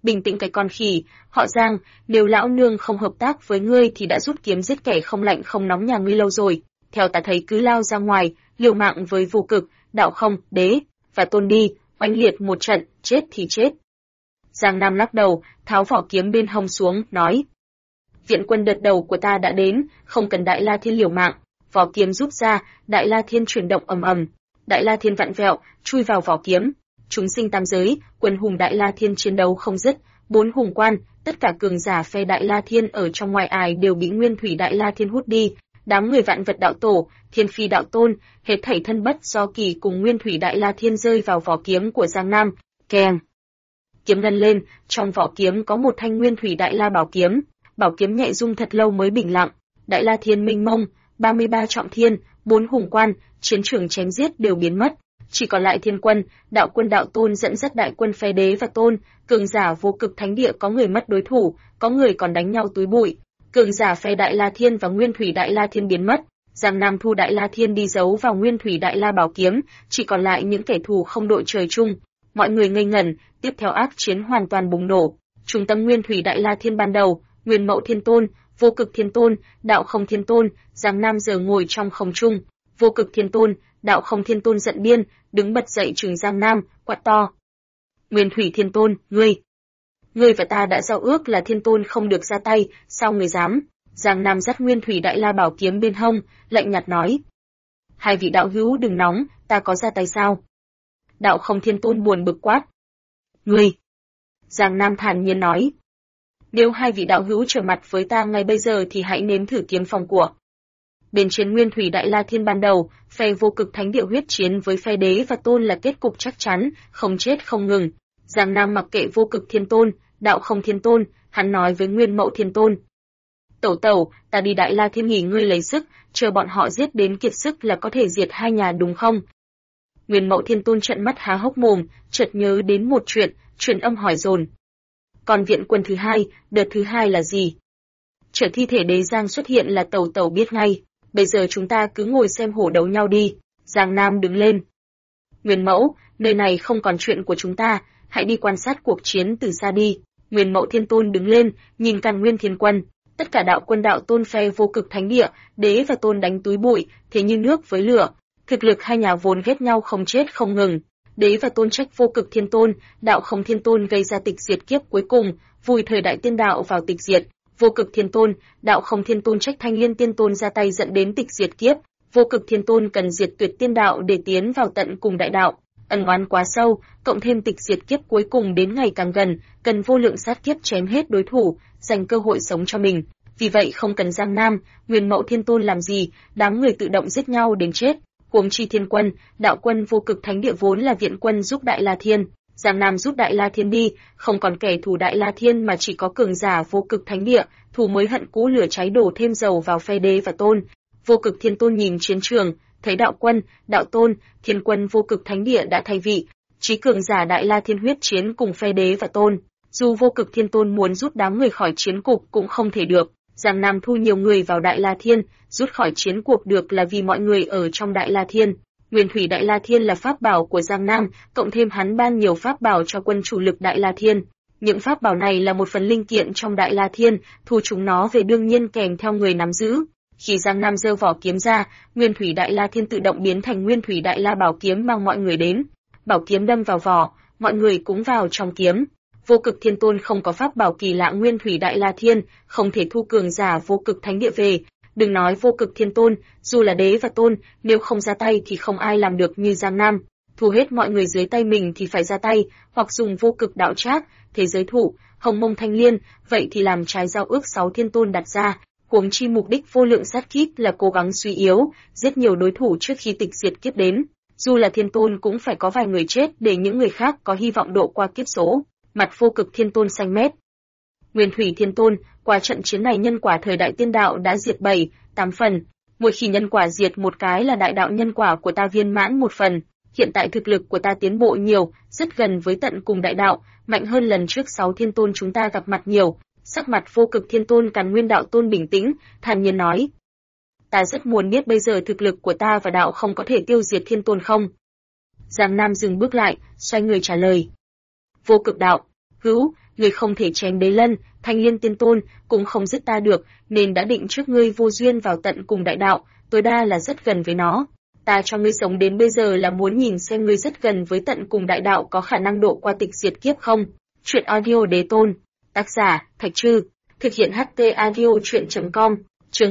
bình tĩnh cái con khỉ, họ Giang, nếu lão nương không hợp tác với ngươi thì đã rút kiếm giết kẻ không lạnh không nóng nhà ngươi lâu rồi. Theo ta thấy cứ lao ra ngoài, liều mạng với Vô Cực, Đạo Không, Đế và Tôn đi, oanh liệt một trận, chết thì chết. Giang Nam lắc đầu, tháo vỏ kiếm bên hông xuống, nói: Viện quân đợt đầu của ta đã đến, không cần Đại La Thiên liều mạng. Vỏ kiếm rút ra, Đại La Thiên chuyển động ầm ầm, Đại La Thiên vặn vẹo, chui vào vỏ kiếm. Chúng sinh tam giới, quân hùng Đại La Thiên chiến đấu không dứt, 4 hùng quan, tất cả cường giả phe Đại La Thiên ở trong ngoài ải đều bị Nguyên Thủy Đại La Thiên hút đi. Đám người Vạn Vật Đạo Tổ, Thiên Phi Đạo Tôn, hết thảy thân bất do kỳ cùng Nguyên Thủy Đại La Thiên rơi vào vỏ kiếm của Giang Nam. Keng! Kiếm ngân lên, trong vỏ kiếm có một thanh Nguyên Thủy Đại La bảo kiếm. Bảo kiếm nhẹ rung thật lâu mới bình lặng. Đại La Thiên minh mông, 33 trọng thiên, 4 hùng quan, chiến trường chém giết đều biến mất. Chỉ còn lại Thiên Quân, Đạo Tôn dẫn dắt đại quân phe Đế và Tôn, cường giả Vô Cực Thánh Địa có người mất đối thủ, có người còn đánh nhau túi bụi. Cường giả phe Đại La Thiên và Nguyên Thủy Đại La Thiên biến mất. Giang Nam thu Đại La Thiên đi giấu vào Nguyên Thủy Đại La bảo kiếm, chỉ còn lại những kẻ thù không đội trời chung. Mọi người ngây ngẩn, tiếp theo ác chiến hoàn toàn bùng nổ. Trung tâm Nguyên Thủy Đại La Thiên ban đầu, Nguyên Mẫu Thiên Tôn, Vô Cực Thiên Tôn, Đạo Không Thiên Tôn, Giang Nam giờ ngồi trong không trung. Vô Cực Thiên Tôn, Đạo Không Thiên Tôn giận điên, đứng bật dậy trừng Giang Nam, quát to: Nguyên Thủy Thiên Tôn, ngươi và ta đã giao ước là Thiên Tôn không được ra tay, sao ngươi dám? Giang Nam dắt Nguyên Thủy Đại La bảo kiếm bên hông, lạnh nhạt nói: Hai vị đạo hữu đừng nóng, ta có ra tay sao? Đạo Không Thiên Tôn buồn bực quát: Ngươi! Giang Nam thản nhiên nói: Nếu hai vị đạo hữu trở mặt với ta ngay bây giờ thì hãy nếm thử kiếm phong của. Bên trên Nguyên Thủy Đại La Thiên ban đầu, phe Vô Cực Thánh Địa huyết chiến với phe Đế và Tôn là kết cục chắc chắn, không chết không ngừng. Giang Nam mặc kệ Vô Cực Thiên Tôn, Đạo Không Thiên Tôn, hắn nói với Nguyên Mẫu Thiên Tôn: Tẩu, ta đi Đại La Thiên nghỉ ngơi lấy sức, chờ bọn họ giết đến kiệt sức là có thể diệt hai nhà đúng không? Nguyên Mẫu Thiên Tôn trợn mắt há hốc mồm, chợt nhớ đến một chuyện, truyền âm hỏi dồn: Còn viện quân thứ hai, đợt thứ hai là gì? Chờ thi thể Đế Giang xuất hiện là tẩu biết ngay. Bây giờ chúng ta cứ ngồi xem hổ đấu nhau đi. Giang Nam đứng lên: Nguyên Mẫu, nơi này không còn chuyện của chúng ta, hãy đi quan sát cuộc chiến từ xa đi. Nguyên Mẫu Thiên Tôn đứng lên, nhìn Càn Nguyên Thiên Quân, tất cả đạo quân đạo tôn phe Vô Cực Thánh Địa, Đế và Tôn đánh túi bụi, thế như nước với lửa. Thực lực hai nhà vốn ghét nhau không chết không ngừng. Đế và Tôn trách Vô Cực Thiên Tôn, Đạo Không Thiên Tôn gây ra tịch diệt kiếp cuối cùng, vùi thời đại tiên đạo vào tịch diệt. Vô Cực Thiên Tôn, Đạo Không Thiên Tôn trách Thanh Liên Tiên Tôn ra tay dẫn đến tịch diệt kiếp. Vô Cực Thiên Tôn cần diệt tuyệt tiên đạo để tiến vào tận cùng đại đạo. Ân oán quá sâu, cộng thêm tịch diệt kiếp cuối cùng đến ngày càng gần, cần vô lượng sát kiếp chém hết đối thủ, dành cơ hội sống cho mình. Vì vậy không cần Giang Nam, Nguyên Mẫu Thiên Tôn làm gì, đám người tự động giết nhau đến chết. Huống chi Thiên Quân, Đạo quân Vô Cực Thánh Địa vốn là viện quân giúp Đại La Thiên. Giang Nam giúp Đại La Thiên đi, không còn kẻ thù Đại La Thiên mà chỉ có cường giả Vô Cực Thánh Địa, thù mới hận cũ lửa cháy đổ thêm dầu vào phe Đế và Tôn. Vô Cực Thiên Tôn nhìn chiến trường, thấy Đạo quân, Đạo Tôn, Thiên Quân Vô Cực Thánh Địa đã thay vị, chí cường giả Đại La Thiên huyết chiến cùng phe Đế và Tôn. Dù Vô Cực Thiên Tôn muốn rút đám người khỏi chiến cục cũng không thể được. Giang Nam thu nhiều người vào Đại La Thiên, rút khỏi chiến cuộc được là vì mọi người ở trong Đại La Thiên. Nguyên Thủy Đại La Thiên là pháp bảo của Giang Nam, cộng thêm hắn ban nhiều pháp bảo cho quân chủ lực Đại La Thiên. Những pháp bảo này là một phần linh kiện trong Đại La Thiên, thu chúng nó về đương nhiên kèm theo người nắm giữ. Khi Giang Nam giơ vỏ kiếm ra, Nguyên Thủy Đại La Thiên tự động biến thành Nguyên Thủy Đại La bảo kiếm mang mọi người đến. Bảo kiếm đâm vào vỏ, mọi người cũng vào trong kiếm. Vô Cực Thiên Tôn không có pháp bảo kỳ lạ Nguyên Thủy Đại La Thiên, không thể thu cường giả Vô Cực Thánh Địa về. Đừng nói Vô Cực Thiên Tôn, dù là Đế và Tôn, nếu không ra tay thì không ai làm được như Giang Nam. Thu hết mọi người dưới tay mình thì phải ra tay, hoặc dùng Vô Cực Đạo Trác, Thế Giới Thụ, Hồng Mông Thanh Liên, vậy thì làm trái giao ước 6 Thiên Tôn đặt ra. Huống chi mục đích vô lượng sát kiếp là cố gắng suy yếu, giết nhiều đối thủ trước khi tịch diệt kiếp đến. Dù là Thiên Tôn cũng phải có vài người chết để những người khác có hy vọng độ qua kiếp số. Mặt Vô Cực Thiên Tôn xanh mét. Nguyên Thủy Thiên Tôn, qua trận chiến này nhân quả thời đại tiên đạo đã diệt 7, 8 phần. Mỗi khi nhân quả diệt một cái là đại đạo nhân quả của ta viên mãn một phần. Hiện tại thực lực của ta tiến bộ nhiều, rất gần với tận cùng đại đạo, mạnh hơn lần trước 6 Thiên Tôn chúng ta gặp mặt nhiều. Sắc mặt Vô Cực Thiên Tôn Càn Nguyên Đạo Tôn bình tĩnh, thản nhiên nói: Ta rất muốn biết bây giờ thực lực của ta và đạo không có thể tiêu diệt Thiên Tôn không? Giang Nam dừng bước lại, xoay người trả lời: Vô Cực Đạo, hữu, ngươi không thể chém Đế Lân, Thanh Liên Tiên Tôn, cũng không giết ta được, nên đã định trước ngươi vô duyên vào tận cùng đại đạo, tối đa là rất gần với nó. Ta cho ngươi sống đến bây giờ là muốn nhìn xem ngươi rất gần với tận cùng đại đạo có khả năng độ qua tịch diệt kiếp không. Truyện audio Đế Tôn, tác giả Thạch Trư, thực hiện HT audio truyện.com, chương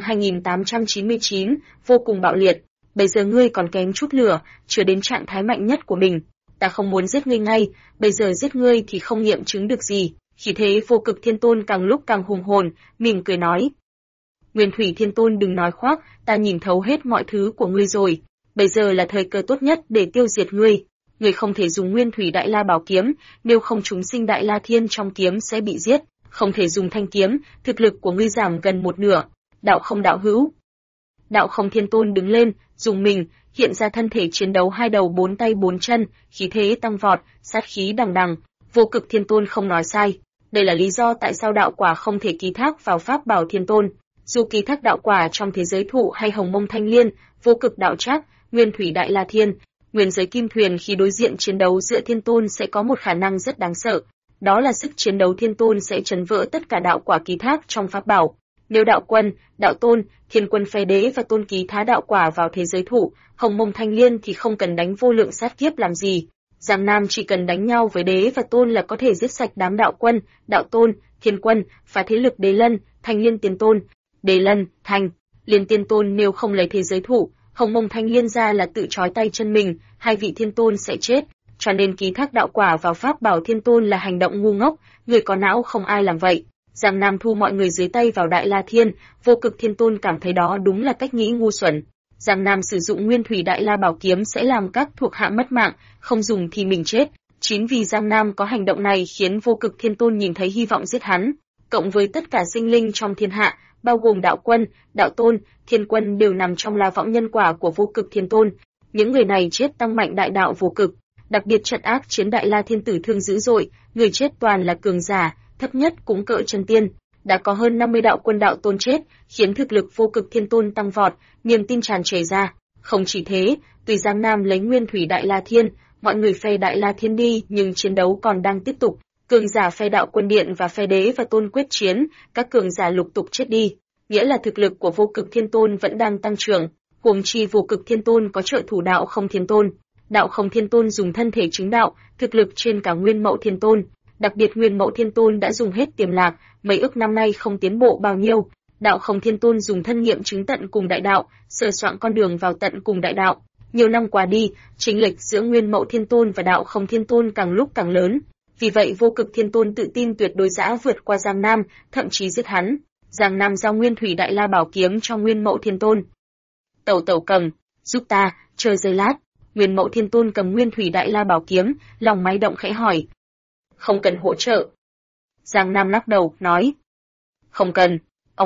2899, vô cùng bạo liệt. Bây giờ ngươi còn kém chút lửa, chưa đến trạng thái mạnh nhất của mình. Ta không muốn giết ngươi ngay, bây giờ giết ngươi thì không nghiệm chứng được gì. Khí thế Vô Cực Thiên Tôn càng lúc càng hùng hồn, mỉm cười nói. Nguyên Thủy Thiên Tôn đừng nói khoác, ta nhìn thấu hết mọi thứ của ngươi rồi. Bây giờ là thời cơ tốt nhất để tiêu diệt ngươi. Ngươi không thể dùng Nguyên Thủy Đại La Bảo Kiếm, nếu không chúng sinh Đại La Thiên trong kiếm sẽ bị giết. Không thể dùng thanh kiếm, thực lực của ngươi giảm gần một nửa. Đạo không đạo hữu. Đạo không Thiên Tôn đứng lên, dùng mình, hiện ra thân thể chiến đấu hai đầu bốn tay bốn chân, khí thế tăng vọt, sát khí đằng đằng. Vô Cực Thiên Tôn không nói sai. Đây là lý do tại sao đạo quả không thể ký thác vào Pháp Bảo Thiên Tôn. Dù ký thác đạo quả trong thế giới thụ hay Hồng Mông Thanh Liên, Vô Cực Đạo Trác, Nguyên Thủy Đại La Thiên, Nguyên Giới Kim Thuyền khi đối diện chiến đấu giữa Thiên Tôn sẽ có một khả năng rất đáng sợ. Đó là sức chiến đấu Thiên Tôn sẽ chấn vỡ tất cả đạo quả ký thác trong Pháp Bảo. Nếu đạo quân, đạo tôn, Thiên Quân phe đế và tôn ký thá đạo quả vào thế giới thụ, Hồng Mông Thanh Liên thì không cần đánh vô lượng sát kiếp làm gì. Giang Nam chỉ cần đánh nhau với đế và tôn là có thể giết sạch đám đạo quân, đạo tôn, Thiên Quân, phá thế lực Đế Lân, Thanh Liên Tiên Tôn. Đế Lân, Thanh Liên Tiên Tôn nếu không lấy thế giới thụ, Hồng Mông Thanh Liên ra là tự trói tay chân mình, hai vị Thiên Tôn sẽ chết. Cho nên ký thác đạo quả vào Pháp Bảo Thiên Tôn là hành động ngu ngốc, người có não không ai làm vậy. Giang Nam thu mọi người dưới tay vào Đại La Thiên, Vô Cực Thiên Tôn cảm thấy đó đúng là cách nghĩ ngu xuẩn. Giang Nam sử dụng Nguyên Thủy Đại La Bảo Kiếm sẽ làm các thuộc hạ mất mạng, không dùng thì mình chết. Chính vì Giang Nam có hành động này khiến Vô Cực Thiên Tôn nhìn thấy hy vọng giết hắn, cộng với tất cả sinh linh trong thiên hạ, bao gồm đạo quân, đạo tôn, Thiên Quân đều nằm trong la võng nhân quả của Vô Cực Thiên Tôn. Những người này chết tăng mạnh đại đạo vô cực, đặc biệt trận ác chiến Đại La Thiên tử thương dữ dội, người chết toàn là cường giả, thấp nhất cũng cỡ chân tiên. Đã có hơn 50 đạo quân đạo tôn chết, khiến thực lực Vô Cực Thiên Tôn tăng vọt, niềm tin tràn trề ra. Không chỉ thế, tuy Giang Nam lấy Nguyên Thủy Đại La Thiên, mọi người phe Đại La Thiên đi, nhưng chiến đấu còn đang tiếp tục. Cường giả phe đạo quân điện và phe đế và tôn quyết chiến, các cường giả lục tục chết đi, nghĩa là thực lực của Vô Cực Thiên Tôn vẫn đang tăng trưởng. Huống chi Vô Cực Thiên Tôn có trợ thủ Đạo Không Thiên Tôn. Đạo Không Thiên Tôn dùng thân thể chứng đạo, thực lực trên cả Nguyên Mậu Thiên Tôn. Đặc biệt Nguyên Mậu Thiên Tôn đã dùng hết tiềm lạc, mấy ức năm nay không tiến bộ bao nhiêu. Đạo Không Thiên Tôn dùng thân nghiệm chứng tận cùng đại đạo, sửa soạn con đường vào tận cùng đại đạo. Nhiều năm qua đi, chênh lệch giữa Nguyên Mậu Thiên Tôn và Đạo Không Thiên Tôn càng lúc càng lớn. Vì vậy Vô Cực Thiên Tôn tự tin tuyệt đối dã vượt qua Giang Nam, thậm chí giết hắn. Giang Nam giao Nguyên Thủy Đại La Bảo Kiếm cho Nguyên Mậu Thiên Tôn. Tẩu tẩu cầm, giúp ta, chờ giây lát. Nguyên Mậu Thiên Tôn cầm Nguyên Thủy Đại La Bảo Kiếm, lòng máy động khẽ hỏi. Không cần hỗ trợ. Giang Nam lắc đầu, nói. Không cần,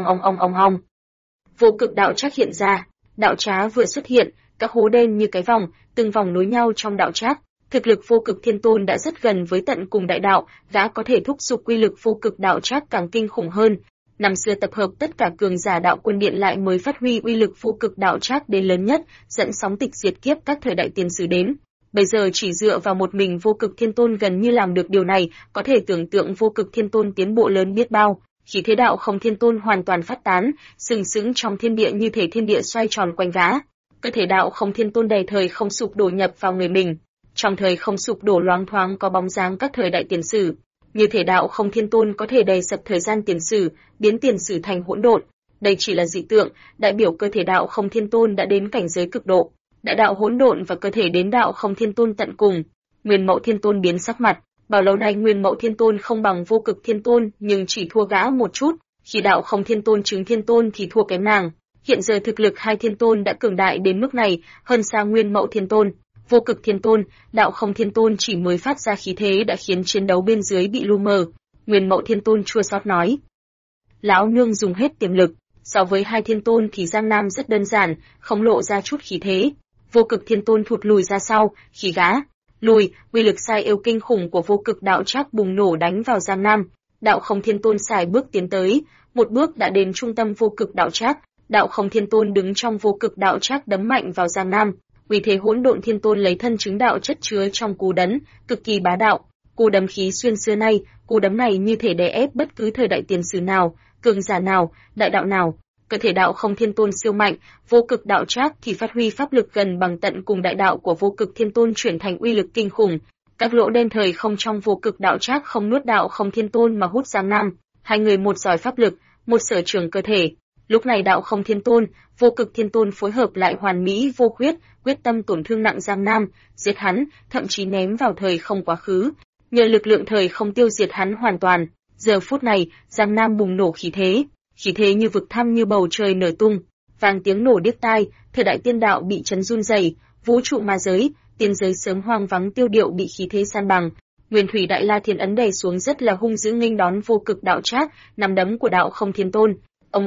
ong. Vô Cực Đạo Trác hiện ra, đạo trá vừa xuất hiện, các hố đen như cái vòng, từng vòng nối nhau trong đạo trác. Thực lực Vô Cực Thiên Tôn đã rất gần với tận cùng đại đạo, đã có thể thúc giục quy lực Vô Cực Đạo Trác càng kinh khủng hơn. Năm xưa tập hợp tất cả cường giả đạo quân điện lại mới phát huy uy lực Vô Cực Đạo Trác đến lớn nhất, dẫn sóng tịch diệt kiếp các thời đại tiền sử đến. Bây giờ chỉ dựa vào một mình Vô Cực Thiên Tôn gần như làm được điều này, có thể tưởng tượng Vô Cực Thiên Tôn tiến bộ lớn biết bao. Khí thế Đạo Không Thiên Tôn hoàn toàn phát tán, sừng sững trong thiên địa như thể thiên địa xoay tròn quanh vã. Cơ thể Đạo Không Thiên Tôn đầy thời không sụp đổ nhập vào người mình. Trong thời không sụp đổ loáng thoáng có bóng dáng các thời đại tiền sử. Như thể Đạo Không Thiên Tôn có thể đè sập thời gian tiền sử, biến tiền sử thành hỗn độn. Đây chỉ là dị tượng, đại biểu cơ thể Đạo Không Thiên Tôn đã đến cảnh giới cực độ. Đại đạo hỗn độn và cơ thể đến Đạo Không Thiên Tôn tận cùng. Nguyên Mậu Thiên Tôn biến sắc mặt, bảo lâu nay Nguyên Mậu Thiên Tôn không bằng Vô Cực Thiên Tôn, nhưng chỉ thua gã một chút, khi Đạo Không Thiên Tôn chứng Thiên Tôn thì thua kém nàng. Hiện giờ thực lực hai Thiên Tôn đã cường đại đến mức này, hơn xa Nguyên Mậu Thiên Tôn. Vô Cực Thiên Tôn, Đạo Không Thiên Tôn chỉ mới phát ra khí thế đã khiến chiến đấu bên dưới bị lu mờ. Nguyên Mậu Thiên Tôn chua xót nói: "Lão nương dùng hết tiềm lực, so với hai Thiên Tôn thì Giang Nam rất đơn giản, không lộ ra chút khí thế." Vô Cực Thiên Tôn thụt lùi ra sau, khi gã lùi, uy lực sai yêu kinh khủng của Vô Cực Đạo Trác bùng nổ đánh vào Giang Nam. Đạo Không Thiên Tôn xài bước tiến tới, một bước đã đến trung tâm Vô Cực Đạo Trác. Đạo Không Thiên Tôn đứng trong Vô Cực Đạo Trác đấm mạnh vào Giang Nam. Uy thế Hỗn Độn Thiên Tôn lấy thân chứng đạo chất chứa trong cú đấn, cực kỳ bá đạo. cú đấm khí xuyên xưa nay, cú đấm này như thể đè ép bất cứ thời đại tiền sử nào, cường giả nào, đại đạo nào. Cơ thể đạo không thiên tôn siêu mạnh, vô cực đạo trác thì phát huy pháp lực gần bằng tận cùng đại đạo của vô cực thiên tôn chuyển thành uy lực kinh khủng. Các lỗ đen thời không trong vô cực đạo trác không nuốt đạo không thiên tôn mà hút Giang Nam, hai người một giỏi pháp lực, một sở trường cơ thể. Lúc này đạo không thiên tôn, vô cực thiên tôn phối hợp lại hoàn mỹ vô khuyết, quyết tâm tổn thương nặng Giang Nam, giết hắn, thậm chí ném vào thời không quá khứ. Nhờ lực lượng thời không tiêu diệt hắn hoàn toàn. Giờ phút này, Giang Nam bùng nổ khí thế như vực thăm như bầu trời nở tung, vang tiếng nổ điếc tai, thời đại tiên đạo bị chấn run rẩy, vũ trụ ma giới, tiên giới sớm hoang vắng tiêu điệu bị khí thế san bằng. Nguyên thủy đại la thiên ấn đè xuống rất là hung dữ nghênh đón vô cực đạo trác, nắm đấm của đạo không thiên tôn. Ầm.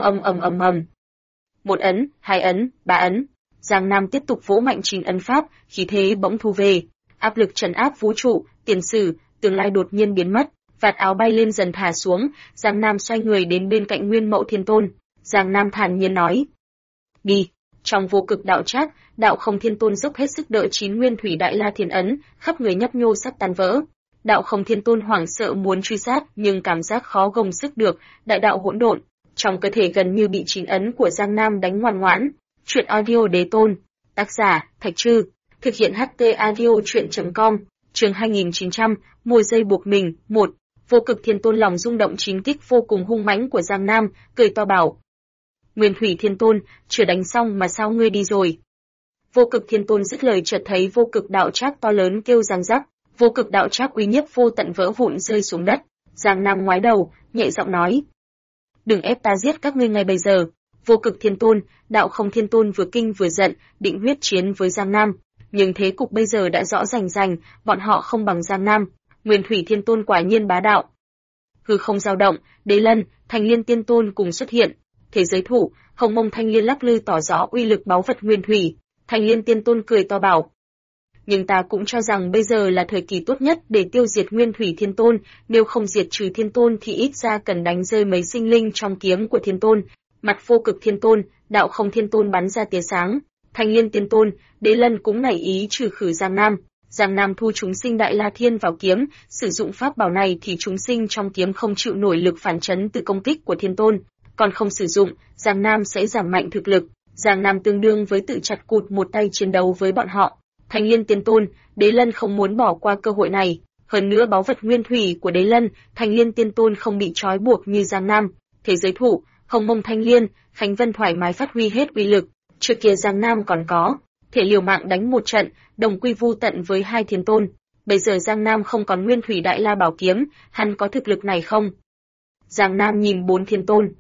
Một ấn, hai ấn, ba ấn. Giang Nam tiếp tục vỗ mạnh 9 ấn pháp, khí thế bỗng thu về, áp lực trấn áp vũ trụ, tiền sử, tương lai đột nhiên biến mất. Vạt áo bay lên dần thả xuống, Giang Nam xoay người đến bên cạnh Nguyên Mẫu Thiên Tôn. Giang Nam thản nhiên nói: "Đi." Trong vô cực đạo trác, đạo không thiên tôn dốc hết sức đỡ 9 nguyên thủy đại la thiên ấn, khắp người nhấp nhô sắp tan vỡ. Đạo không thiên tôn hoảng sợ muốn truy sát, nhưng cảm giác khó gồng sức được, đại đạo hỗn độn, trong cơ thể gần như bị 9 ấn của Giang Nam đánh ngoan ngoãn. Truyện audio Đế Tôn, tác giả Thạch Trư, thực hiện HT audio truyện.com, chương 2900, mồi dây buộc mình, 1. Vô cực thiên tôn lòng rung động chín kích vô cùng hung mãnh của Giang Nam, cười to bảo: "Nguyên thủy thiên tôn, chưa đánh xong mà sao ngươi đi rồi?" Vô cực thiên tôn dứt lời chợt thấy vô cực đạo trác to lớn kêu giang rắc, vô cực đạo trác uy nhiếp vô tận vỡ vụn rơi xuống đất. Giang Nam ngoái đầu, nhẹ giọng nói: "Đừng ép ta giết các ngươi ngay bây giờ." Vô cực thiên tôn, đạo không thiên tôn vừa kinh vừa giận, định huyết chiến với Giang Nam, nhưng thế cục bây giờ đã rõ rành, bọn họ không bằng Giang Nam. Nguyên thủy thiên tôn quả nhiên bá đạo. Hư không dao động, Đế Lân, Thanh Liên tiên tôn cùng xuất hiện. Thế giới thủ, hồng mông thanh liên lắc lư tỏ rõ uy lực báu vật nguyên thủy. Thanh Liên tiên tôn cười to bảo: "Nhưng ta cũng cho rằng bây giờ là thời kỳ tốt nhất để tiêu diệt Nguyên thủy thiên tôn, nếu không diệt trừ thiên tôn thì ít ra cần đánh rơi mấy sinh linh trong kiếm của thiên tôn." Mặt vô cực thiên tôn, đạo không thiên tôn bắn ra tia sáng. Thanh Liên tiên tôn, Đế Lân cũng nảy ý trừ khử Giang Nam. Giang Nam thu chúng sinh đại la thiên vào kiếm, sử dụng pháp bảo này thì chúng sinh trong kiếm không chịu nổi lực phản chấn từ công kích của thiên tôn, còn không sử dụng, Giang Nam sẽ giảm mạnh thực lực. Giang Nam tương đương với tự chặt cụt một tay chiến đấu với bọn họ. Thanh Liên tiên tôn, Đế Lân không muốn bỏ qua cơ hội này. Hơn nữa báu vật nguyên thủy của Đế Lân, Thanh Liên tiên tôn không bị trói buộc như Giang Nam. Thế giới thủ, hồng mông thanh liên, Khánh Vân thoải mái phát huy hết uy lực. Trước kia Giang Nam còn có thể liều mạng đánh một trận, đồng quy vu tận với hai thiên tôn. Bây giờ Giang Nam không còn nguyên thủy đại la bảo kiếm, hắn có thực lực này không? Giang Nam nhìn 4 thiên tôn.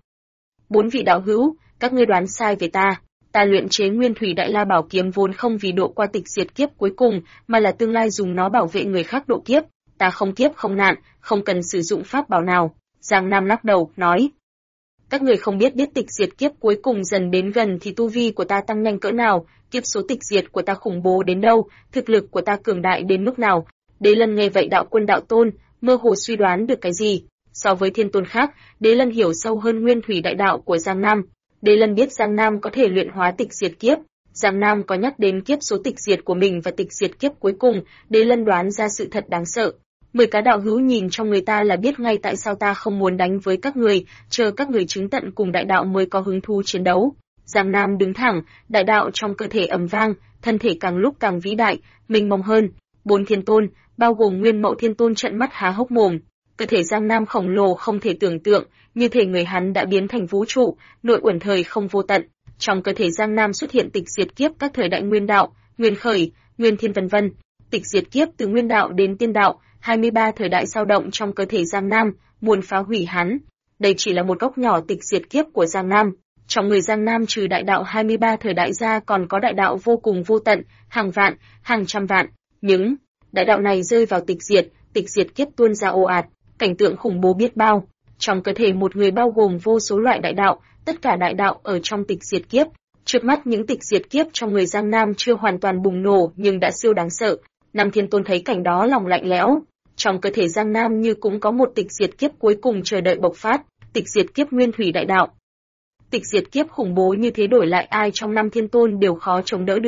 4 vị đạo hữu, các ngươi đoán sai về ta. Ta luyện chế nguyên thủy đại la bảo kiếm vốn không vì độ qua tịch diệt kiếp cuối cùng, mà là tương lai dùng nó bảo vệ người khác độ kiếp. Ta không kiếp không nạn, không cần sử dụng pháp bảo nào. Giang Nam lắc đầu, nói: "Các người không biết tịch diệt kiếp cuối cùng dần đến gần thì tu vi của ta tăng nhanh cỡ nào, kiếp số tịch diệt của ta khủng bố đến đâu, thực lực của ta cường đại đến mức nào." Đế Lân nghe vậy đạo quân đạo tôn, mơ hồ suy đoán được cái gì. So với thiên tôn khác, Đế Lân hiểu sâu hơn nguyên thủy đại đạo của Giang Nam. Đế Lân biết Giang Nam có thể luyện hóa tịch diệt kiếp. Giang Nam có nhắc đến kiếp số tịch diệt của mình và tịch diệt kiếp cuối cùng, Đế Lân đoán ra sự thật đáng sợ. 10 cá đạo hữu nhìn trong người ta là biết ngay tại sao ta không muốn đánh với các người, chờ các người chứng tận cùng đại đạo mới có hứng thú chiến đấu. Giang Nam đứng thẳng, đại đạo trong cơ thể ầm vang, thân thể càng lúc càng vĩ đại, mênh mông hơn. 4 thiên tôn, bao gồm Nguyên Mẫu Thiên Tôn trợn mắt há hốc mồm. Cơ thể Giang Nam khổng lồ không thể tưởng tượng, như thể người hắn đã biến thành vũ trụ, nội uẩn thời không vô tận. Trong cơ thể Giang Nam xuất hiện tịch diệt kiếp các thời đại nguyên đạo, nguyên khởi, nguyên thiên vân vân. Tịch diệt kiếp từ nguyên đạo đến tiên đạo, 23 thời đại dao động trong cơ thể Giang Nam, muốn phá hủy hắn. Đây chỉ là một góc nhỏ tịch diệt kiếp của Giang Nam. Trong người Giang Nam trừ đại đạo 23 thời đại ra còn có đại đạo vô cùng vô tận, hàng vạn, hàng trăm vạn. Những đại đạo này rơi vào tịch diệt kiếp tuôn ra ồ ạt, cảnh tượng khủng bố biết bao. Trong cơ thể một người bao gồm vô số loại đại đạo, tất cả đại đạo ở trong tịch diệt kiếp. Trước mắt những tịch diệt kiếp trong người Giang Nam chưa hoàn toàn bùng nổ nhưng đã siêu đáng sợ. Nam Thiên Tôn thấy cảnh đó lòng lạnh lẽo. Trong cơ thể Giang Nam như cũng có một tịch diệt kiếp cuối cùng chờ đợi bộc phát, tịch diệt kiếp nguyên thủy đại đạo. Tịch diệt kiếp khủng bố như thế đổi lại ai trong Nam Thiên Tôn đều khó chống đỡ được.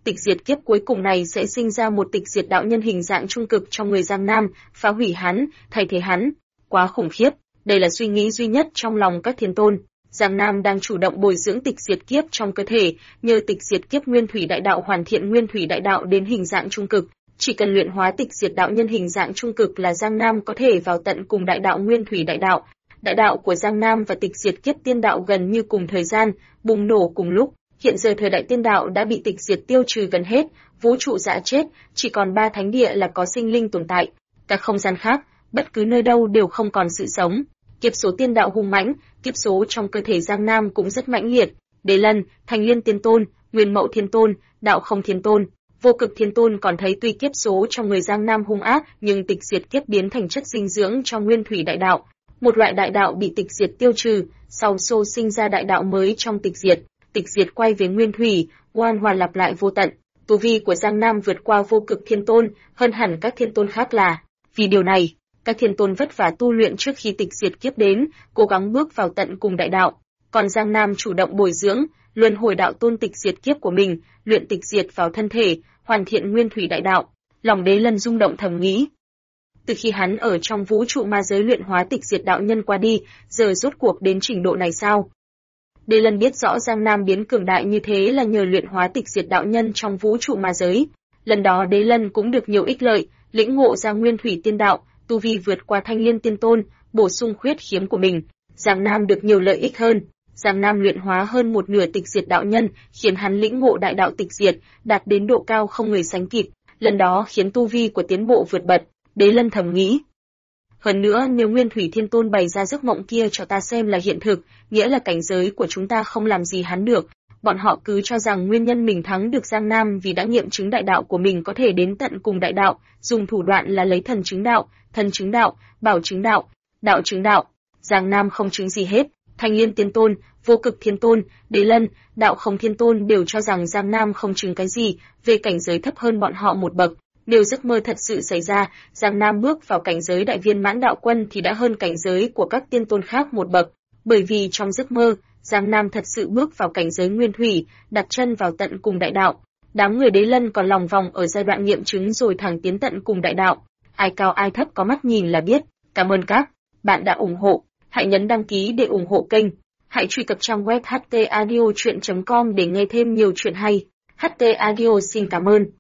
Tịch diệt kiếp cuối cùng này sẽ sinh ra một tịch diệt đạo nhân hình dạng trung cực trong người Giang Nam, phá hủy hắn, thay thế hắn. Quá khủng khiếp, đây là suy nghĩ duy nhất trong lòng các thiên tôn. Giang Nam đang chủ động bồi dưỡng tịch diệt kiếp trong cơ thể, nhờ tịch diệt kiếp nguyên thủy đại đạo hoàn thiện nguyên thủy đại đạo đến hình dạng trung cực. Chỉ cần luyện hóa tịch diệt đạo nhân hình dạng trung cực là Giang Nam có thể vào tận cùng đại đạo nguyên thủy đại đạo. Đại đạo của Giang Nam và tịch diệt kiếp tiên đạo gần như cùng thời gian, bùng nổ cùng lúc. Hiện giờ thời đại tiên đạo đã bị tịch diệt tiêu trừ gần hết, vũ trụ dã chết, chỉ còn 3 thánh địa là có sinh linh tồn tại. Các không gian khác, bất cứ nơi đâu đều không còn sự sống. Kiếp số tiên đạo hung mãnh, kiếp số trong cơ thể Giang Nam cũng rất mãnh liệt. Đế Lân, Thanh Liên Tiên Tôn, Nguyên Mậu Thiên Tôn, Đạo Không Thiên Tôn, Vô Cực Thiên Tôn còn thấy tuy kiếp số trong người Giang Nam hung ác, nhưng tịch diệt kiếp biến thành chất dinh dưỡng cho nguyên thủy đại đạo. Một loại đại đạo bị tịch diệt tiêu trừ, sau xô sinh ra đại đạo mới trong tịch diệt quay về nguyên thủy, oan hoàn lặp lại vô tận. Tu vi của Giang Nam vượt qua Vô Cực Thiên Tôn, hơn hẳn các thiên tôn khác là. Vì điều này, các thiên tôn vất vả tu luyện trước khi tịch diệt kiếp đến, cố gắng bước vào tận cùng đại đạo. Còn Giang Nam chủ động bồi dưỡng, luân hồi đạo tôn tịch diệt kiếp của mình, luyện tịch diệt vào thân thể, hoàn thiện nguyên thủy đại đạo. Lòng Đế Lân rung động thầm nghĩ. Từ khi hắn ở trong vũ trụ ma giới luyện hóa tịch diệt đạo nhân qua đi, giờ rốt cuộc đến trình độ này sao? Đế Lân biết rõ Giang Nam biến cường đại như thế là nhờ luyện hóa tịch diệt đạo nhân trong vũ trụ ma giới. Lần đó Đế Lân cũng được nhiều ích lợi, lĩnh ngộ ra nguyên thủy tiên đạo, tu vi vượt qua Thanh Liên Tiên Tôn, bổ sung khuyết khiếm của mình. Giang Nam được nhiều lợi ích hơn. Giang Nam luyện hóa hơn một nửa tịch diệt đạo nhân, khiến hắn lĩnh ngộ đại đạo tịch diệt, đạt đến độ cao không người sánh kịp. Lần đó khiến tu vi của tiến bộ vượt bật. Đế Lân thầm nghĩ. Hơn nữa, nếu Nguyên Thủy Thiên Tôn bày ra giấc mộng kia cho ta xem là hiện thực, nghĩa là cảnh giới của chúng ta không làm gì hắn được. Bọn họ cứ cho rằng nguyên nhân mình thắng được Giang Nam vì đã nghiệm chứng đại đạo của mình có thể đến tận cùng đại đạo, dùng thủ đoạn là lấy thần chứng đạo, thân chứng đạo, bảo chứng đạo, đạo chứng đạo. Giang Nam không chứng gì hết. Thanh Liên Tiên Tôn, Vô Cực Thiên Tôn, Đế Lân, Đạo Không Thiên Tôn đều cho rằng Giang Nam không chứng cái gì, về cảnh giới thấp hơn bọn họ một bậc. Nếu giấc mơ thật sự xảy ra, Giang Nam bước vào cảnh giới đại viên mãn đạo quân thì đã hơn cảnh giới của các tiên tôn khác một bậc, bởi vì trong giấc mơ, Giang Nam thật sự bước vào cảnh giới nguyên thủy, đặt chân vào tận cùng đại đạo. Đám người Đế Lân còn lòng vòng ở giai đoạn nghiệm chứng rồi thẳng tiến tận cùng đại đạo. Ai cao ai thấp có mắt nhìn là biết. Cảm ơn các bạn đã ủng hộ. Hãy nhấn đăng ký để ủng hộ kênh. Hãy truy cập trang web htaudio.com để nghe thêm nhiều chuyện hay. HT Audio xin cảm ơn.